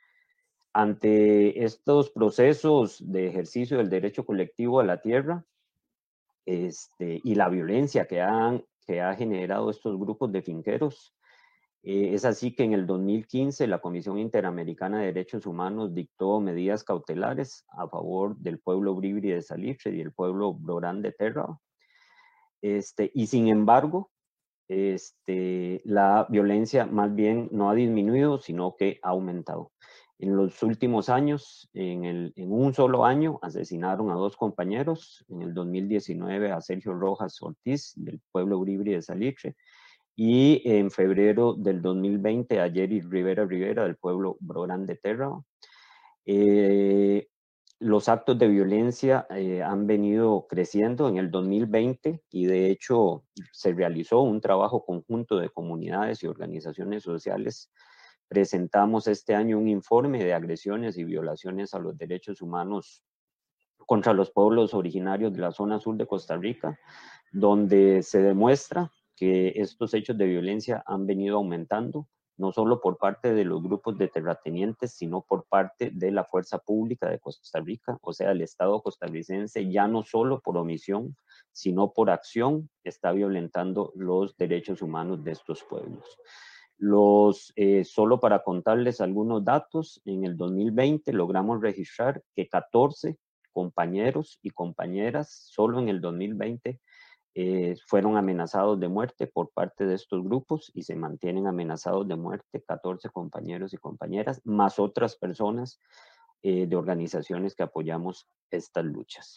L: Ante estos procesos de ejercicio del derecho colectivo a la tierra, Este, y la violencia que han que ha generado estos grupos de finqueros, eh, es así que en el dos mil quince la Comisión Interamericana de Derechos Humanos dictó medidas cautelares a favor del pueblo Bribri de Salitre y del pueblo Brorán de Terrao. Este, y sin embargo, este, la violencia más bien no ha disminuido, sino que ha aumentado. En los últimos años, en, el, en un solo año, asesinaron a dos compañeros. En el dos mil diecinueve a Sergio Rojas Ortiz, del pueblo Bribri de Salitre, y en febrero del dos mil veinte a Jerry Rivera Rivera, del pueblo Brorán de Terrao. Eh, los actos de violencia eh, han venido creciendo en el dos mil veinte y de hecho se realizó un trabajo conjunto de comunidades y organizaciones sociales presentamos este año un informe de agresiones y violaciones a los derechos humanos contra los pueblos originarios de la zona sur de Costa Rica, donde se demuestra que estos hechos de violencia han venido aumentando, no solo por parte de los grupos de terratenientes, sino por parte de la fuerza pública de Costa Rica, o sea, el Estado costarricense, ya no solo por omisión, sino por acción, está violentando los derechos humanos de estos pueblos. Los, eh, solo para contarles algunos datos, en el dos mil veinte logramos registrar que catorce compañeros y compañeras, solo en el dos mil veinte, Eh, fueron amenazados de muerte por parte de estos grupos y se mantienen amenazados de muerte catorce compañeros y compañeras, más otras personas eh, de organizaciones que apoyamos estas luchas.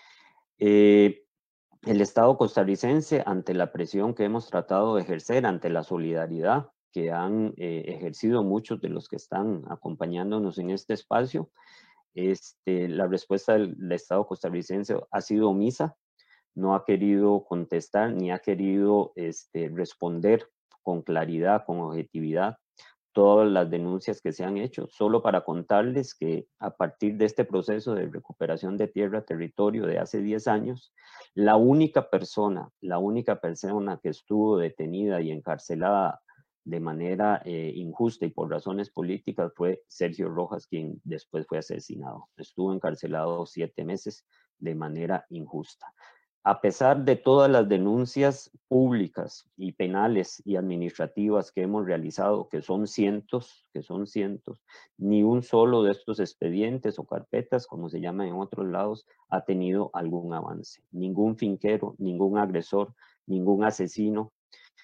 L: Eh, el Estado costarricense, ante la presión que hemos tratado de ejercer, ante la solidaridad que han eh, ejercido muchos de los que están acompañándonos en este espacio, este, la respuesta del, del Estado costarricense ha sido omisa. No ha querido contestar ni ha querido este, responder con claridad, con objetividad, todas las denuncias que se han hecho. Solo para contarles que a partir de este proceso de recuperación de tierra, territorio de hace diez años, la única persona, la única persona que estuvo detenida y encarcelada de manera eh, injusta y por razones políticas fue Sergio Rojas, quien después fue asesinado. Estuvo encarcelado siete meses de manera injusta. A pesar de todas las denuncias públicas y penales y administrativas que hemos realizado, que son cientos, que son cientos, ni un solo de estos expedientes o carpetas, como se llaman en otros lados, ha tenido algún avance. Ningún finquero, ningún agresor, ningún asesino,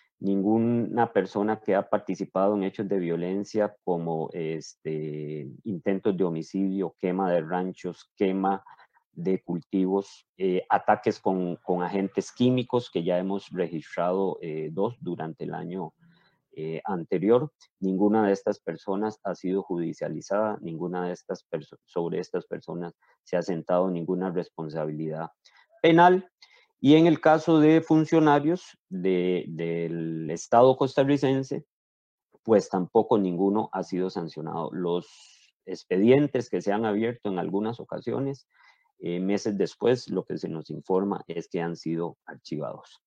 L: ninguna persona que ha participado en hechos de violencia como este, intentos de homicidio, quema de ranchos, quema de cultivos, eh, ataques con, con agentes químicos, que ya hemos registrado eh, dos durante el año eh, anterior. Ninguna de estas personas ha sido judicializada, ninguna de estas sobre estas personas se ha sentado ninguna responsabilidad penal. Y en el caso de funcionarios de, del Estado costarricense, pues tampoco ninguno ha sido sancionado. Los expedientes que se han abierto en algunas ocasiones, Eh, meses después, lo que se nos informa es que han sido archivados.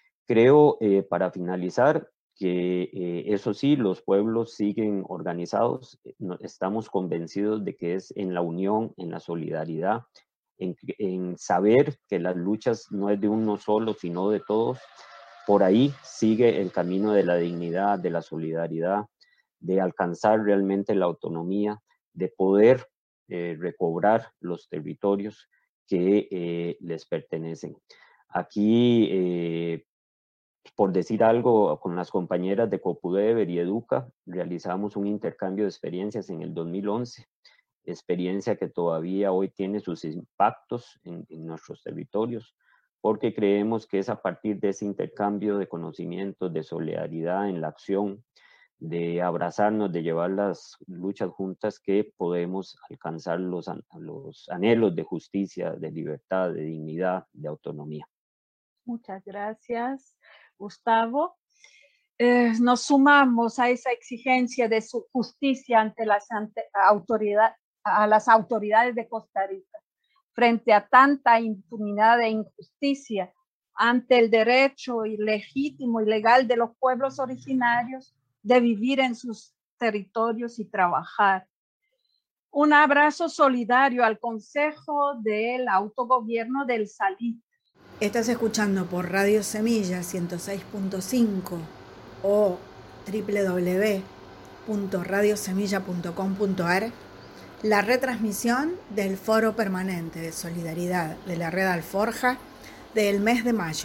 L: Creo, eh, para finalizar, que eh, eso sí, los pueblos siguen organizados. No, estamos convencidos de que es en la unión, en la solidaridad, en, en saber que las luchas no es de uno solo, sino de todos. Por ahí sigue el camino de la dignidad, de la solidaridad, de alcanzar realmente la autonomía, de poder Eh, recobrar los territorios que eh, les pertenecen. Aquí, eh, por decir algo, con las compañeras de Copudeber y Educa, realizamos un intercambio de experiencias en el dos mil once, experiencia que todavía hoy tiene sus impactos en, en nuestros territorios, porque creemos que es a partir de ese intercambio de conocimientos, de solidaridad en la acción, de abrazarnos, de llevar las luchas juntas, que podemos alcanzar los, los anhelos de justicia, de libertad, de dignidad, de autonomía.
F: Muchas gracias, Gustavo. Eh, nos sumamos a esa exigencia de su justicia ante las, ante, autoridad, a las autoridades de Costa Rica, frente a tanta impunidad e injusticia, ante el derecho ilegítimo y legal de los pueblos originarios de vivir en sus territorios y trabajar. Un abrazo solidario al Consejo del Autogobierno del Salit.
B: Estás escuchando por Radio Semilla ciento seis punto cinco o doble u doble u doble u punto radio semilla punto com punto a r la retransmisión del Foro Permanente de Solidaridad de la Red Alforja del mes de mayo.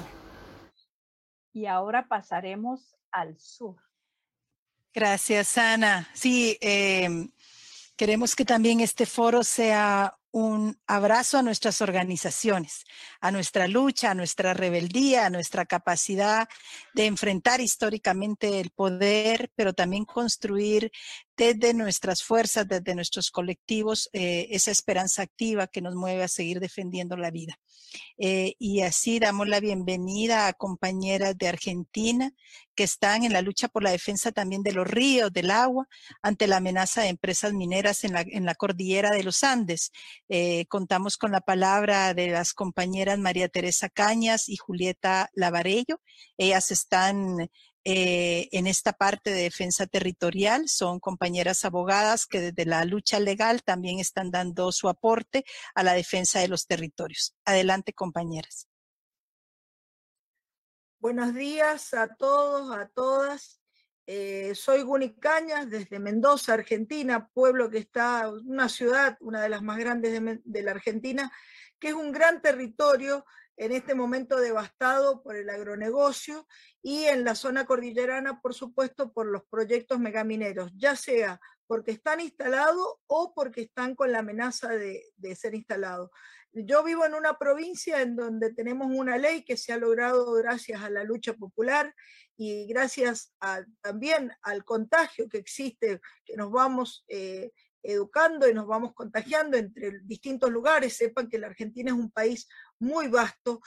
F: Y ahora pasaremos al sur.
E: Gracias, Ana. Sí, eh, queremos que también este foro sea un abrazo a nuestras organizaciones, a nuestra lucha, a nuestra rebeldía, a nuestra capacidad de enfrentar históricamente el poder, pero también construir desde nuestras fuerzas, desde nuestros colectivos, eh, esa esperanza activa que nos mueve a seguir defendiendo la vida. Eh, y así damos la bienvenida a compañeras de Argentina que están en la lucha por la defensa también de los ríos, del agua, ante la amenaza de empresas mineras en la, en la cordillera de los Andes. Eh, contamos con la palabra de las compañeras María Teresa Cañas y Julieta Lavarello. Ellas están Eh, en esta parte de defensa territorial, son compañeras abogadas que desde la lucha legal también están dando su aporte a la defensa de los territorios. Adelante, compañeras.
M: Buenos días a todos, a todas. Eh, soy Guni Cañas, desde Mendoza, Argentina, pueblo que está, una ciudad, una de las más grandes de, de la Argentina, que es un gran territorio en este momento devastado por el agronegocio y en la zona cordillerana, por supuesto, por los proyectos megamineros, ya sea porque están instalados o porque están con la amenaza de, de ser instalados. Yo vivo en una provincia en donde tenemos una ley que se ha logrado gracias a la lucha popular y gracias a, también al contagio que existe, que nos vamos eh, educando y nos vamos contagiando entre distintos lugares. Sepan que la Argentina es un país muy vasto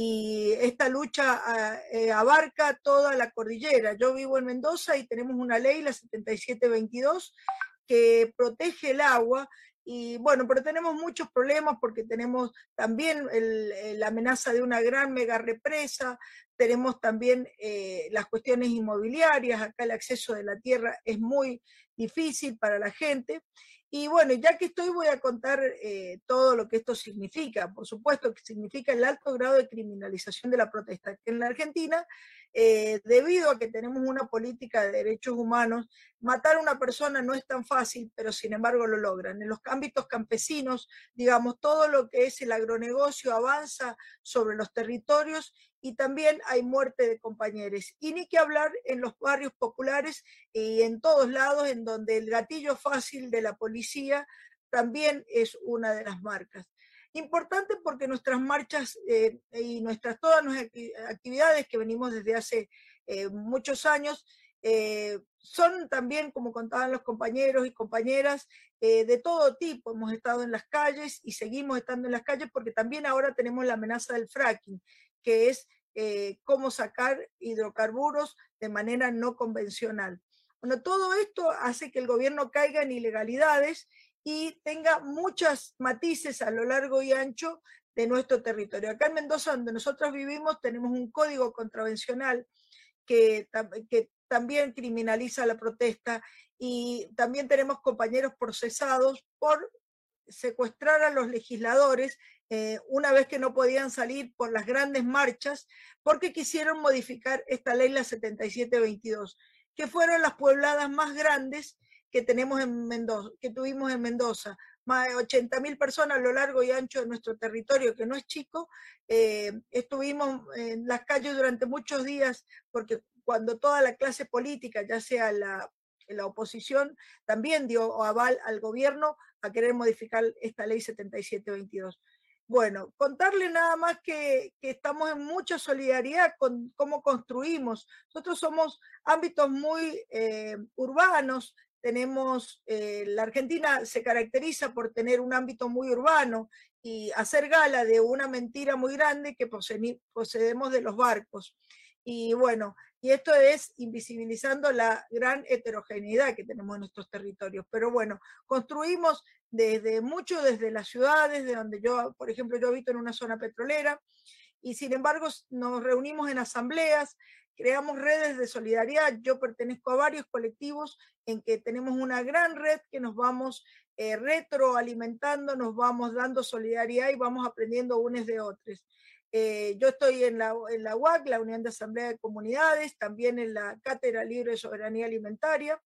M: y esta lucha eh, abarca toda la cordillera. Yo vivo en Mendoza y tenemos una ley, la setenta y siete veintidós, que protege el agua. Y bueno, pero tenemos muchos problemas porque tenemos también el, el, la amenaza de una gran mega represa, tenemos también eh, las cuestiones inmobiliarias, acá el acceso de la tierra es muy difícil para la gente. Y bueno, ya que estoy voy a contar eh, todo lo que esto significa. Por supuesto que significa el alto grado de criminalización de la protesta. Que en la Argentina, eh, debido a que tenemos una política de derechos humanos, matar a una persona no es tan fácil, pero sin embargo lo logran. En los ámbitos campesinos, digamos, todo lo que es el agronegocio avanza sobre los territorios y también hay muerte de compañeros. Y ni que hablar en los barrios populares y en todos lados, en donde el gatillo fácil de la policía también es una de las marcas. Importante porque nuestras marchas eh, y nuestras todas nuestras actividades que venimos desde hace eh, muchos años eh, son también, como contaban los compañeros y compañeras, eh, de todo tipo. Hemos estado en las calles y seguimos estando en las calles porque también ahora tenemos la amenaza del fracking, que es eh, cómo sacar hidrocarburos de manera no convencional. Bueno, todo esto hace que el gobierno caiga en ilegalidades y tenga muchos matices a lo largo y ancho de nuestro territorio. Acá en Mendoza, donde nosotros vivimos, tenemos un código contravencional que, que también criminaliza la protesta y también tenemos compañeros procesados por secuestrar a los legisladores eh, una vez que no podían salir por las grandes marchas porque quisieron modificar esta ley, la setenta y siete veintidós, que fueron las puebladas más grandes que tenemos en Mendoza, que tuvimos en Mendoza, más de ochenta mil personas a lo largo y ancho de nuestro territorio, que no es chico. Eh, estuvimos en las calles durante muchos días porque cuando toda la clase política, ya sea la, la oposición, también dio aval al gobierno a querer modificar esta ley setenta y siete veintidós. Bueno, contarle nada más que, que estamos en mucha solidaridad con cómo construimos. Nosotros somos ámbitos muy eh, urbanos, tenemos, eh, la Argentina se caracteriza por tener un ámbito muy urbano y hacer gala de una mentira muy grande que poseemos de los barcos. Y bueno, y esto es invisibilizando la gran heterogeneidad que tenemos en nuestros territorios. Pero bueno, construimos desde mucho, desde las ciudades, de donde yo, por ejemplo, yo habito en una zona petrolera, y sin embargo nos reunimos en asambleas, creamos redes de solidaridad. Yo pertenezco a varios colectivos en que tenemos una gran red que nos vamos eh, retroalimentando, nos vamos dando solidaridad y vamos aprendiendo unos de otros. Eh, yo estoy en la, en la U A C, la Unión de Asamblea de Comunidades, también en la Cátedra Libre de Soberanía Alimentaria,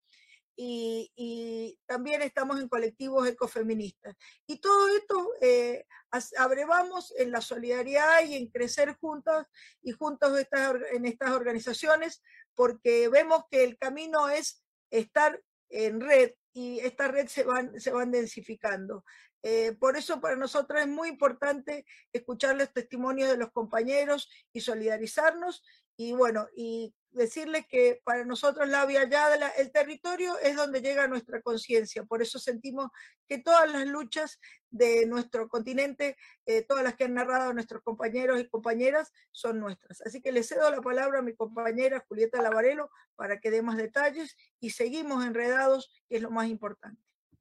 M: y, y también estamos en colectivos ecofeministas. Y todo esto eh, abrevamos en la solidaridad y en crecer juntos y juntos estas, en estas organizaciones, porque vemos que el camino es estar en red y esta red se van, se van densificando. Eh, por eso para nosotros es muy importante escuchar los testimonios de los compañeros y solidarizarnos, y bueno, y decirles que para nosotros la Via Yala, el territorio es donde llega nuestra conciencia, por eso sentimos que todas las luchas de nuestro continente, eh, todas las que han narrado nuestros compañeros y compañeras, son nuestras. Así que le cedo la palabra a mi compañera Julieta Lavarello para que dé más detalles y seguimos enredados, que es lo más importante.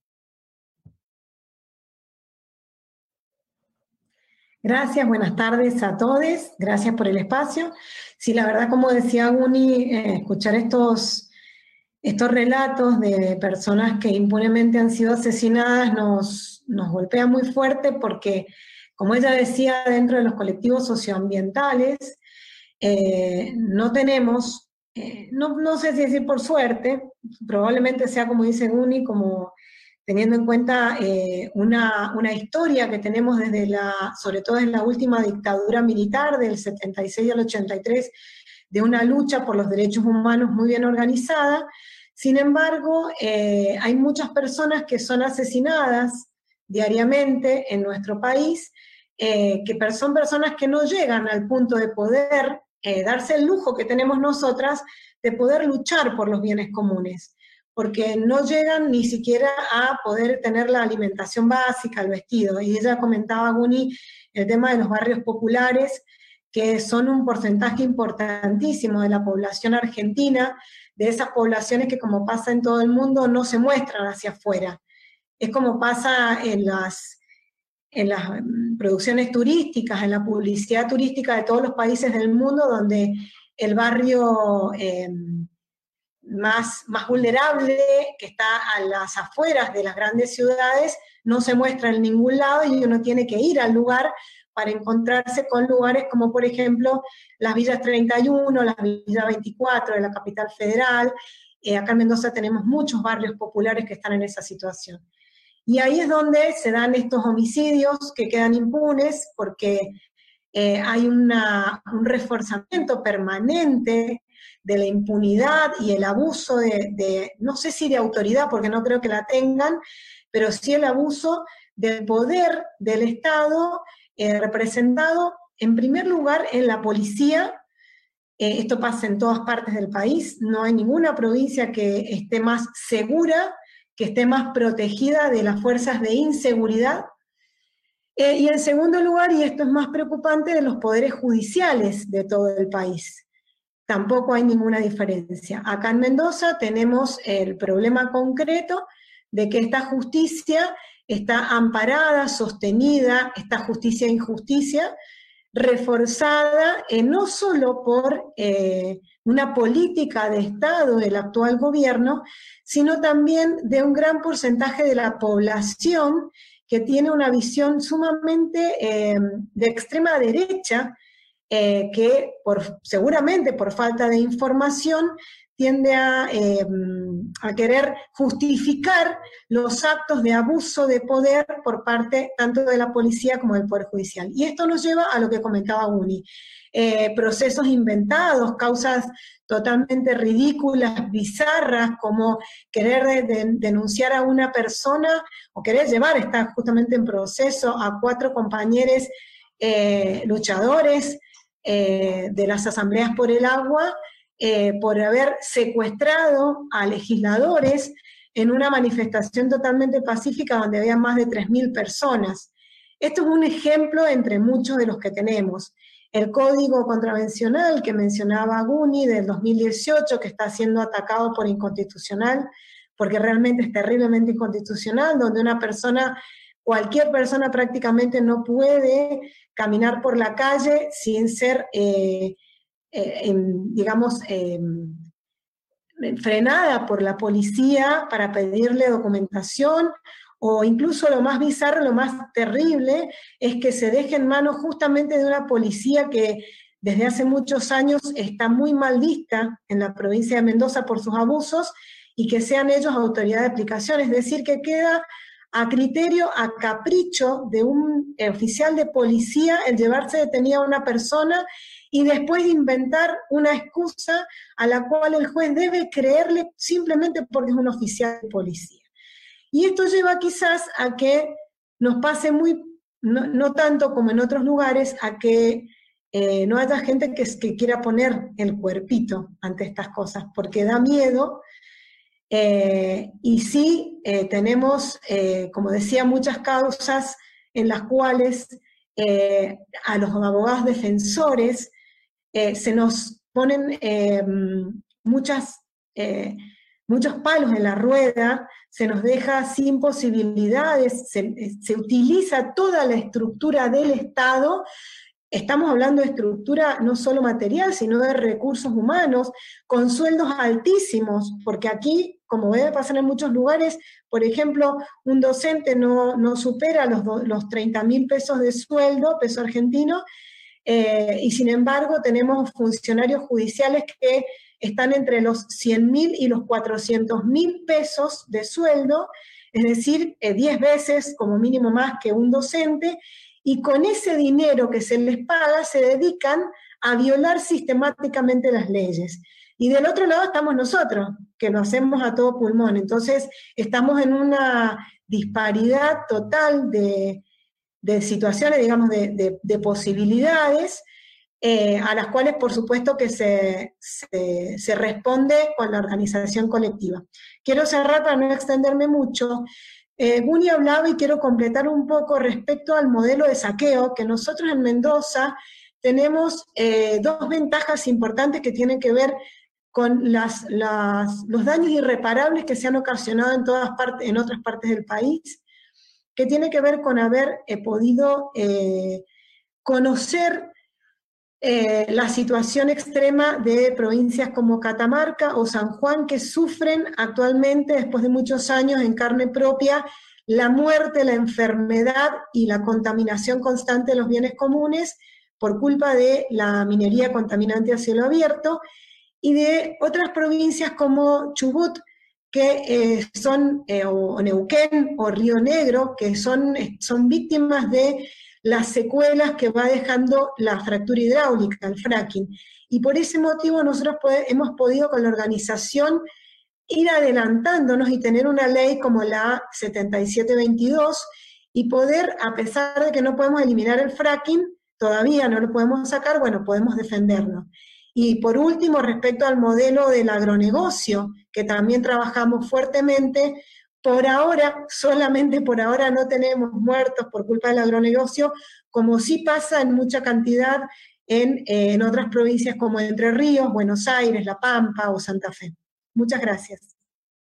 N: Gracias, buenas tardes a todos, gracias por el espacio. Sí, la verdad, como decía Guni, eh, escuchar estos, estos relatos de personas que impunemente han sido asesinadas nos, nos golpea muy fuerte porque, como ella decía, dentro de los colectivos socioambientales, eh, no tenemos, eh, no, no sé si decir por suerte, probablemente sea como dice Guni, como teniendo en cuenta eh, una, una historia que tenemos desde la, sobre todo en la última dictadura militar del setenta y seis al ochenta y tres, de una lucha por los derechos humanos muy bien organizada. Sin embargo, eh, hay muchas personas que son asesinadas diariamente en nuestro país, eh, que son personas que no llegan al punto de poder eh, darse el lujo que tenemos nosotras de poder luchar por los bienes comunes, porque no llegan ni siquiera a poder tener la alimentación básica, el vestido. Y ella comentaba, Guni, el tema de los barrios populares, que son un porcentaje importantísimo de la población argentina, de esas poblaciones que, como pasa en todo el mundo, no se muestran hacia afuera. Es como pasa en las, en las producciones turísticas, en la publicidad turística de todos los países del mundo, donde el barrio Eh, Más, más vulnerable, que está a las afueras de las grandes ciudades, no se muestra en ningún lado y uno tiene que ir al lugar para encontrarse con lugares como, por ejemplo, las Villas treinta y uno, las Villas veinticuatro de la capital federal. Eh, acá en Mendoza tenemos muchos barrios populares que están en esa situación. Y ahí es donde se dan estos homicidios que quedan impunes, porque eh, hay una, un reforzamiento permanente de la impunidad y el abuso de, de, no sé si de autoridad, porque no creo que la tengan, pero sí el abuso del poder del Estado eh, representado, en primer lugar, en la policía. Eh, esto pasa en todas partes del país, no hay ninguna provincia que esté más segura, que esté más protegida de las fuerzas de inseguridad. Eh, y en segundo lugar, y esto es más preocupante, de los poderes judiciales de todo el país. Tampoco hay ninguna diferencia. Acá en Mendoza tenemos el problema concreto de que esta justicia está amparada, sostenida, esta justicia e injusticia, reforzada eh, no solo por eh, una política de Estado del actual gobierno, sino también de un gran porcentaje de la población que tiene una visión sumamente eh, de extrema derecha, Eh, que por, seguramente por falta de información tiende a, eh, a querer justificar los actos de abuso de poder por parte tanto de la policía como del Poder Judicial. Y esto nos lleva a lo que comentaba Guni, eh, procesos inventados, causas totalmente ridículas, bizarras, como querer de, de, denunciar a una persona o querer llevar, está justamente en proceso, a cuatro compañeros eh, luchadores, Eh, de las asambleas por el agua, eh, por haber secuestrado a legisladores en una manifestación totalmente pacífica donde había más de tres mil personas. Esto es un ejemplo entre muchos de los que tenemos. El Código Contravencional que mencionaba Guni del dos mil dieciocho, que está siendo atacado por inconstitucional, porque realmente es terriblemente inconstitucional, donde una persona, cualquier persona prácticamente no puede caminar por la calle sin ser, eh, eh, digamos, eh, frenada por la policía para pedirle documentación, o incluso lo más bizarro, lo más terrible, es que se deje en manos justamente de una policía que desde hace muchos años está muy mal vista en la provincia de Mendoza por sus abusos, y que sean ellos autoridad de aplicación, es decir, que queda a criterio, a capricho de un oficial de policía el llevarse detenida a una persona y después inventar una excusa a la cual el juez debe creerle simplemente porque es un oficial de policía. Y esto lleva quizás a que nos pase muy, no, no tanto como en otros lugares, a que eh, no haya gente que, que quiera poner el cuerpito ante estas cosas, porque da miedo. Eh, y sí, eh, tenemos, eh, como decía, muchas causas en las cuales eh, a los abogados defensores eh, se nos ponen eh, muchas, eh, muchos palos en la rueda, se nos deja sin posibilidades, se, se utiliza toda la estructura del Estado. Estamos hablando de estructura no solo material, sino de recursos humanos, con sueldos altísimos, porque aquí, como debe pasar en muchos lugares, por ejemplo, un docente no, no supera los, los treinta mil pesos de sueldo, peso argentino, eh, y sin embargo tenemos funcionarios judiciales que están entre los cien mil y los cuatrocientos mil pesos de sueldo, es decir, eh, diez veces como mínimo más que un docente, y con ese dinero que se les paga se dedican a violar sistemáticamente las leyes. Y del otro lado estamos nosotros, que lo hacemos a todo pulmón. Entonces estamos en una disparidad total de, de situaciones, digamos, de, de, de posibilidades, eh, a las cuales por supuesto que se, se, se responde con la organización colectiva. Quiero cerrar para no extenderme mucho. Eh, Guni hablaba y quiero completar un poco respecto al modelo de saqueo, que nosotros en Mendoza tenemos eh, dos ventajas importantes que tienen que ver con las, las, los daños irreparables que se han ocasionado en, todas partes, en otras partes del país, que tiene que ver con haber eh, podido eh, conocer Eh, la situación extrema de provincias como Catamarca o San Juan, que sufren actualmente, después de muchos años en carne propia, la muerte, la enfermedad y la contaminación constante de los bienes comunes por culpa de la minería contaminante a cielo abierto, y de otras provincias como Chubut, que eh, son, eh, o Neuquén o Río Negro, que son, son víctimas de las secuelas que va dejando la fractura hidráulica, el fracking. Y por ese motivo nosotros puede, hemos podido con la organización ir adelantándonos y tener una ley como la setenta y siete veintidós y poder, a pesar de que no podemos eliminar el fracking, todavía no lo podemos sacar, bueno, podemos defendernos. Y por último, respecto al modelo del agronegocio, que también trabajamos fuertemente, por ahora, solamente por ahora no tenemos muertos por culpa del agronegocio, como sí pasa en mucha cantidad en, eh, en otras provincias como Entre Ríos, Buenos Aires, La Pampa o Santa Fe. Muchas gracias.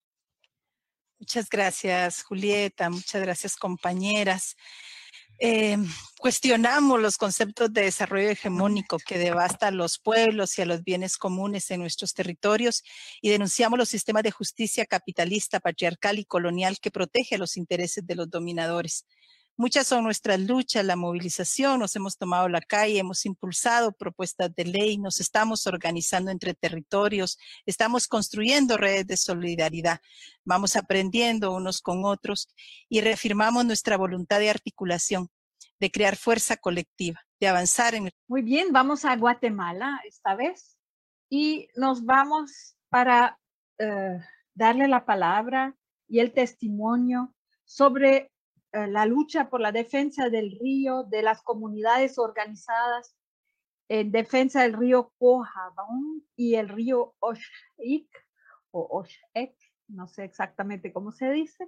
E: Muchas gracias, Julieta. Muchas gracias, compañeras. Eh, cuestionamos los conceptos de desarrollo hegemónico que devasta a los pueblos y a los bienes comunes en nuestros territorios y denunciamos los sistemas de justicia capitalista, patriarcal y colonial que protege los intereses de los dominadores. Muchas son nuestras luchas, la movilización, nos hemos tomado la calle, hemos impulsado propuestas de ley, nos estamos organizando entre territorios, estamos construyendo redes de solidaridad, vamos aprendiendo unos con otros y reafirmamos nuestra voluntad de articulación, de crear fuerza colectiva, de avanzar en...
F: Muy bien, vamos a Guatemala esta vez y nos vamos para uh, darle la palabra y el testimonio sobre la lucha por la defensa del río, de las comunidades organizadas en defensa del río Cojabón y el río Oshek, o Oshek, no sé exactamente cómo se dice,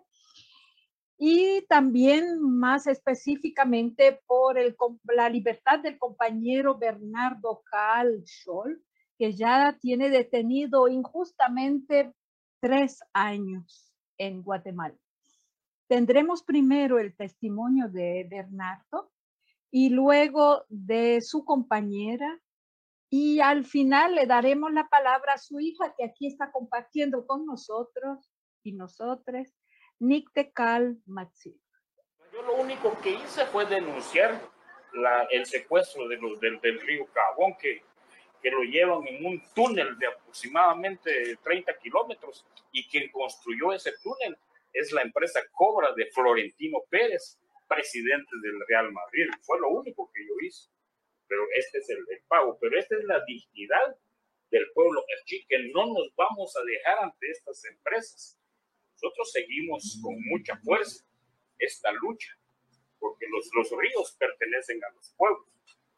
F: y también más específicamente por el, la libertad del compañero Bernardo Calchol, que ya tiene detenido injustamente tres años en Guatemala. Tendremos primero el testimonio de Bernardo y luego de su compañera y al final le daremos la palabra a su hija que aquí está compartiendo con nosotros y nosotras, Nictecal Matsi.
O: Yo lo único que hice fue denunciar la, el secuestro de los, del, del río Cabón, que, que lo llevan en un túnel de aproximadamente treinta kilómetros y quien construyó ese túnel es la empresa Cobra de Florentino Pérez, presidente del Real Madrid. Fue lo único que yo hice. Pero este es el, el pago. Pero esta es la dignidad del pueblo Erchi, que no nos vamos a dejar ante estas empresas. Nosotros seguimos con mucha fuerza esta lucha, porque los, los ríos pertenecen a los pueblos.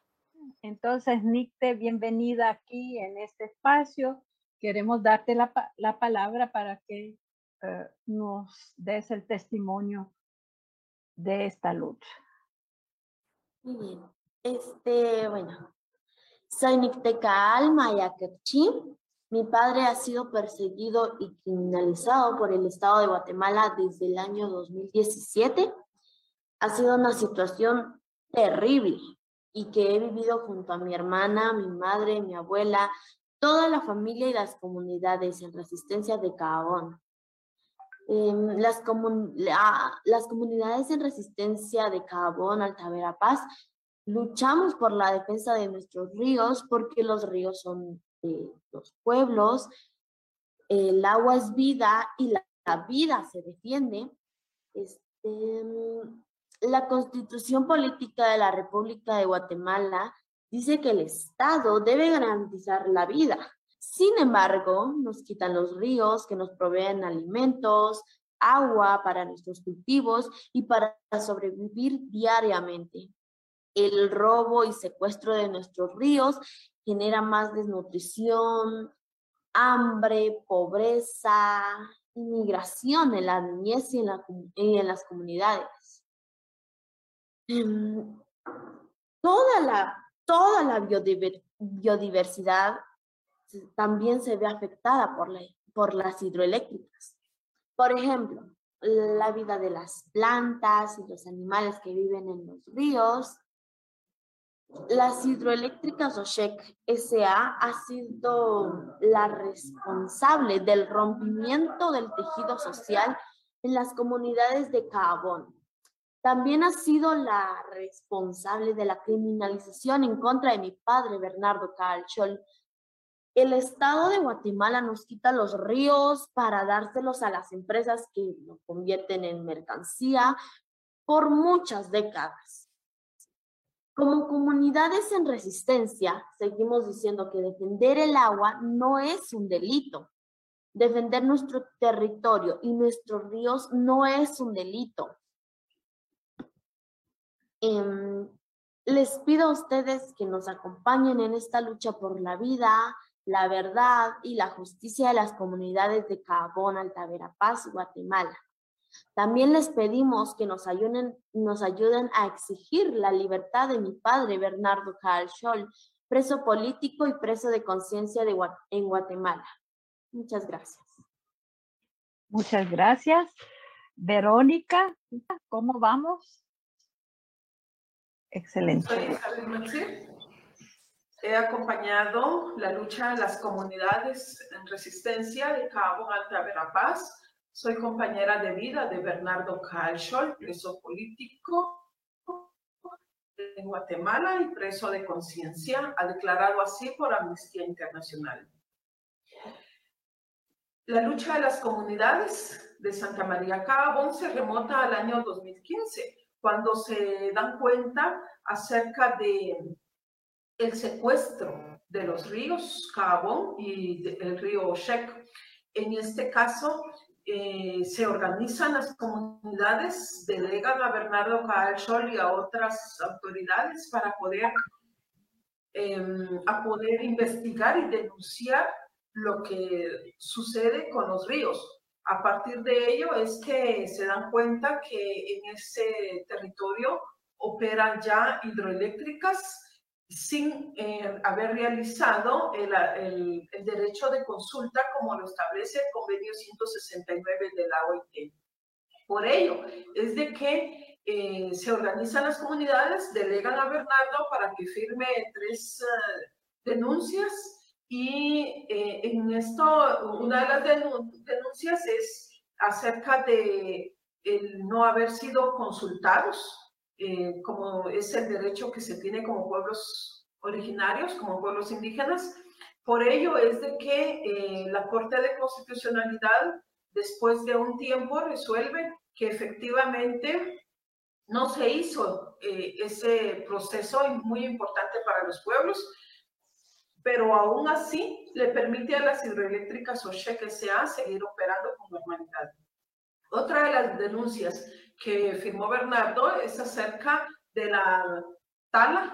F: Entonces, Nicte, bienvenida aquí en este espacio. Queremos darte la, la palabra para que uh, nos des el testimonio de esta lucha.
P: Muy bien. Este, bueno, soy Nicteca Maya Kepchi. Mi padre ha sido perseguido y criminalizado por el Estado de Guatemala desde el año dos mil diecisiete. Ha sido una situación terrible y que he vivido junto a mi hermana, mi madre, mi abuela, toda la familia y las comunidades en resistencia de Caabón. Eh, las, comun la, las comunidades en resistencia de Caabón, Alta Verapaz, luchamos por la defensa de nuestros ríos porque los ríos son de los pueblos, el agua es vida y la, la vida se defiende. Este, la Constitución Política de la República de Guatemala dice que el Estado debe garantizar la vida. Sin embargo, nos quitan los ríos que nos proveen alimentos, agua para nuestros cultivos y para sobrevivir diariamente. El robo y secuestro de nuestros ríos genera más desnutrición, hambre, pobreza, inmigración en la niñez y en, la, y en las comunidades. Toda la, toda la biodiversidad también se ve afectada por, la, por las hidroeléctricas. Por ejemplo, la vida de las plantas y los animales que viven en los ríos. Las hidroeléctricas Oshek S A ha sido la responsable del rompimiento del tejido social en las comunidades de Caabón. También ha sido la responsable de la criminalización en contra de mi padre, Bernardo Cahalchol. El Estado de Guatemala nos quita los ríos para dárselos a las empresas que lo convierten en mercancía por muchas décadas. Como comunidades en resistencia, seguimos diciendo que defender el agua no es un delito. Defender nuestro territorio y nuestros ríos no es un delito. Eh, les pido a ustedes que nos acompañen en esta lucha por la vida, la verdad y la justicia de las comunidades de Caabón, Alta Verapaz, Guatemala. También les pedimos que nos ayuden, nos ayuden a exigir la libertad de mi padre, Bernardo Cahalchol, preso político y preso de conciencia de, en Guatemala. Muchas gracias.
F: Muchas gracias. Verónica, ¿cómo vamos? Excelente.
Q: Soy Isabel Maxir. He acompañado la lucha de las comunidades en resistencia de Caabón, Alta Verapaz. Soy compañera de vida de Bernardo Cahalchol, preso político en Guatemala y preso de conciencia, ha declarado así por Amnistía Internacional. La lucha de las comunidades de Santa María Caabón se remota al año dos mil quince, cuando se dan cuenta acerca de el secuestro de los ríos Caabón y de, el río Oshek. En este caso, eh, se organizan las comunidades, delegan a Bernardo Cahalchol y a otras autoridades para poder, eh, a poder investigar y denunciar lo que sucede con los ríos. A partir de ello es que se dan cuenta que en ese territorio operan ya hidroeléctricas sin eh, haber realizado el, el, el derecho de consulta como lo establece el convenio ciento sesenta y nueve de la O I T. Por ello, es de que eh, se organizan las comunidades, delegan a Bernardo para que firme tres uh, denuncias y eh, en esto, una de las denuncias es acerca de el no haber sido consultados, Eh, como es el derecho que se tiene como pueblos originarios, como pueblos indígenas. Por ello es de que eh, la Corte de Constitucionalidad, después de un tiempo, resuelve que efectivamente no se hizo eh, ese proceso muy importante para los pueblos, pero aún así le permite a las hidroeléctricas Oshek S A seguir operando con normalidad. Otra de las denuncias que firmó Bernardo es acerca de la tala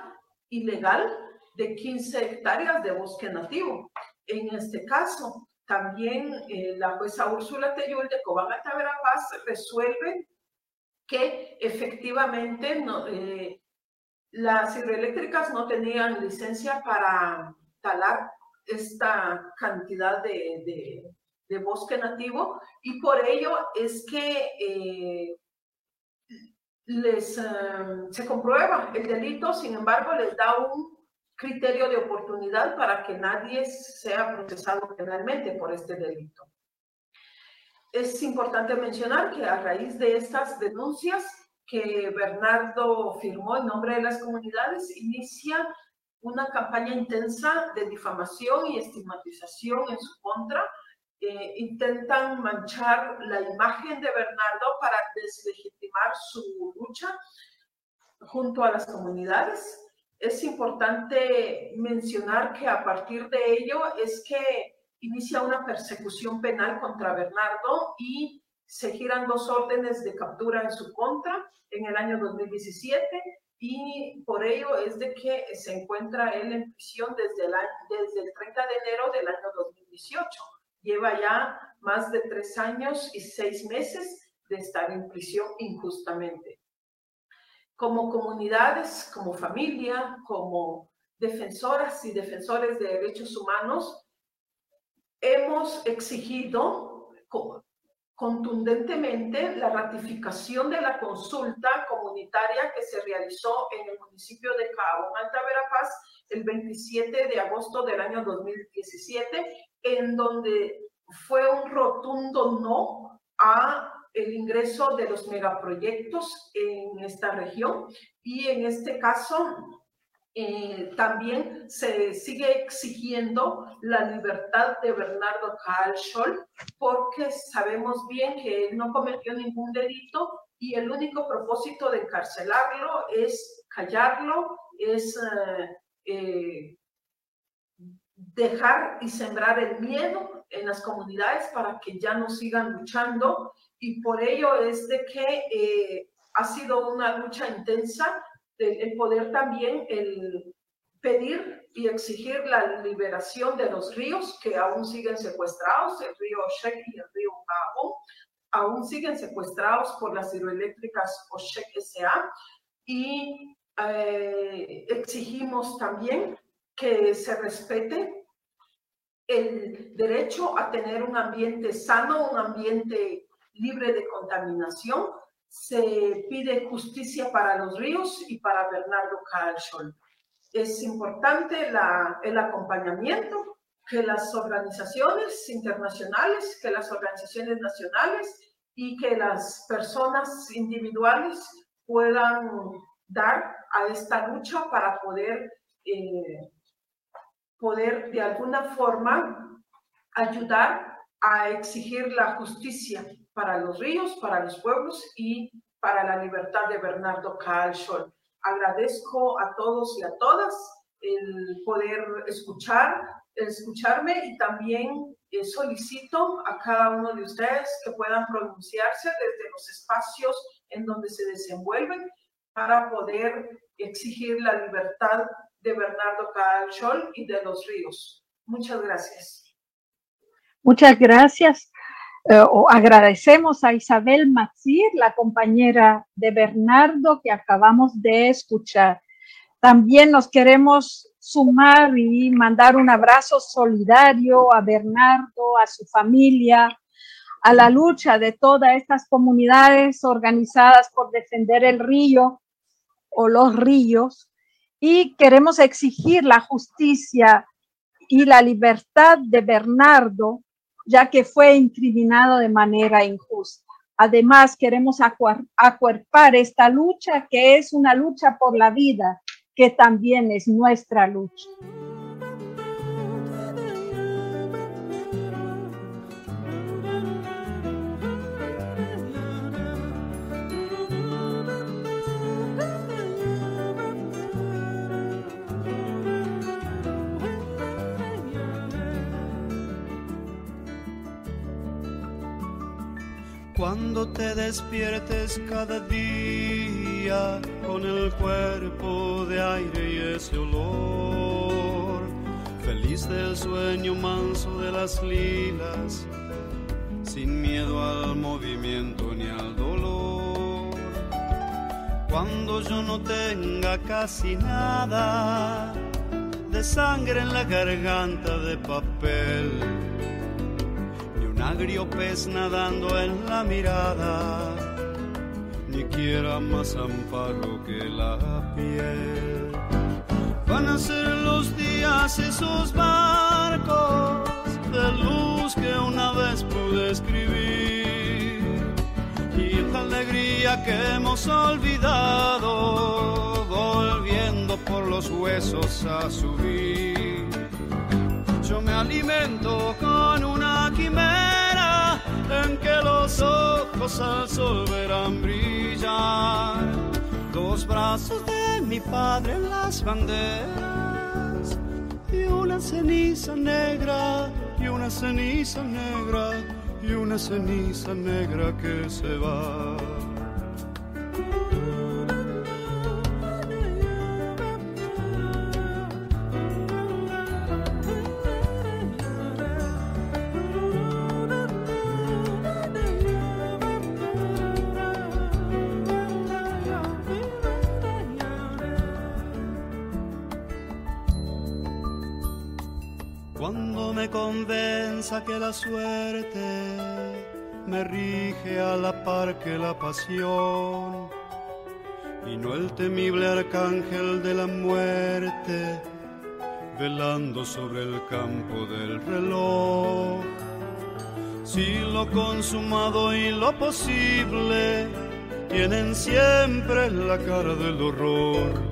Q: ilegal de quince hectáreas de bosque nativo. En este caso, también eh, la jueza Úrsula Teyul de Cobán Alta Verapaz resuelve que efectivamente no, eh, las hidroeléctricas no tenían licencia para talar esta cantidad de, de, de bosque nativo, y por ello es que eh, les, uh, se comprueba el delito. Sin embargo, les da un criterio de oportunidad para que nadie sea procesado penalmente por este delito. Es importante mencionar que a raíz de estas denuncias que Bernardo firmó en nombre de las comunidades, inicia una campaña intensa de difamación y estigmatización en su contra. Eh, intentan manchar la imagen de Bernardo para deslegitimar su lucha junto a las comunidades. Es importante mencionar que a partir de ello es que inicia una persecución penal contra Bernardo y se giran dos órdenes de captura en su contra en el año dos mil diecisiete, y por ello es de que se encuentra él en prisión desde el, año, desde el treinta de enero del año dos mil dieciocho. Lleva ya más de tres años y seis meses de estar en prisión injustamente. Como comunidades, como familia, como defensoras y defensores de derechos humanos, hemos exigido contundentemente la ratificación de la consulta comunitaria que se realizó en el municipio de Cabo Alta Verapaz el veintisiete de agosto del año dos mil diecisiete, en donde fue un rotundo no a el ingreso de los megaproyectos en esta región, y en este caso Eh, también se sigue exigiendo la libertad de Bernardo Kahl-Scholl, porque sabemos bien que él no cometió ningún delito y el único propósito de encarcelarlo es callarlo, es eh, eh, dejar y sembrar el miedo en las comunidades para que ya no sigan luchando, y por ello es de que eh, ha sido una lucha intensa el poder también el pedir y exigir la liberación de los ríos que aún siguen secuestrados, el río Oshek y el río Cabo, aún siguen secuestrados por las hidroeléctricas Oshek S A, y eh, exigimos también que se respete el derecho a tener un ambiente sano, un ambiente libre de contaminación. Se pide justicia para los ríos y para Bernardo Kahl-Scholl. Es importante la, el acompañamiento, que las organizaciones internacionales, que las organizaciones nacionales y que las personas individuales puedan dar a esta lucha para poder, eh, poder de alguna forma ayudar a exigir la justicia para los ríos, para los pueblos y para la libertad de Bernardo Kahl-Scholl. Agradezco a todos y a todas el poder escuchar, escucharme, y también eh, solicito a cada uno de ustedes que puedan pronunciarse desde los espacios en donde se desenvuelven para poder exigir la libertad de Bernardo Kahl-Scholl y de los ríos. Muchas gracias.
F: Muchas gracias. Uh, agradecemos a Isabel Matzir, la compañera de Bernardo que acabamos de escuchar. También nos queremos sumar y mandar un abrazo solidario a Bernardo, a su familia, a la lucha de todas estas comunidades organizadas por defender el río o los ríos, y queremos exigir la justicia y la libertad de Bernardo, ya que fue incriminado de manera injusta. Además, queremos acuerpar esta lucha, que es una lucha por la vida, que también es nuestra lucha.
I: Cuando te despiertes cada día día con el cuerpo de aire y ese olor, feliz del sueño manso de las lilas, sin miedo al movimiento ni al dolor. Cuando yo no tenga casi nada de sangre en la garganta de papel, ni un agrio pez nadando en la mirada, ni quiera más amparo que la piel. Van a ser los días esos barcos de luz que una vez pude escribir, y la alegría que hemos olvidado, volviendo por los huesos a subir. Yo me alimento con una quimera en que los ojos al sol verán brillar los brazos de mi padre en las banderas, y una ceniza negra, y una ceniza negra, y una ceniza negra que se va. Cuando me convenza que la suerte me rige a la par que la pasión, y no el temible arcángel de la muerte velando sobre el campo del reloj, si lo consumado y lo posible tienen siempre la cara del horror,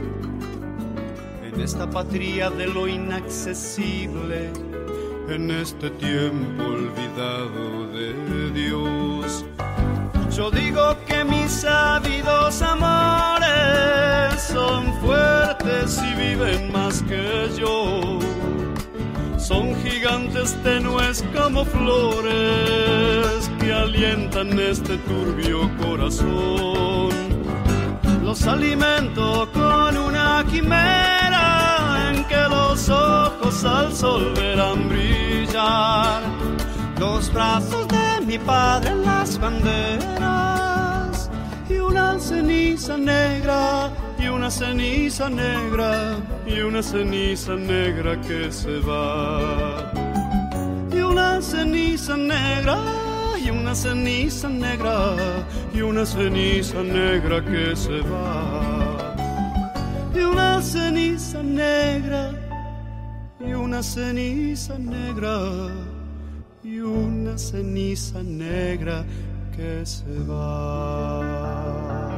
I: en esta patria de lo inaccesible, en este tiempo olvidado de Dios, yo digo que mis ávidos amores son fuertes y viven más que yo, son gigantes tenues como flores que alientan este turbio corazón. Los alimento con una quimera en que los ojos al sol verán brillar los brazos de mi padre en las banderas, y una ceniza negra, y una ceniza negra, y una ceniza negra que se va, y una ceniza negra, y una ceniza negra, y una ceniza negra que se va, y una ceniza negra, y una ceniza negra, y una ceniza negra que se va.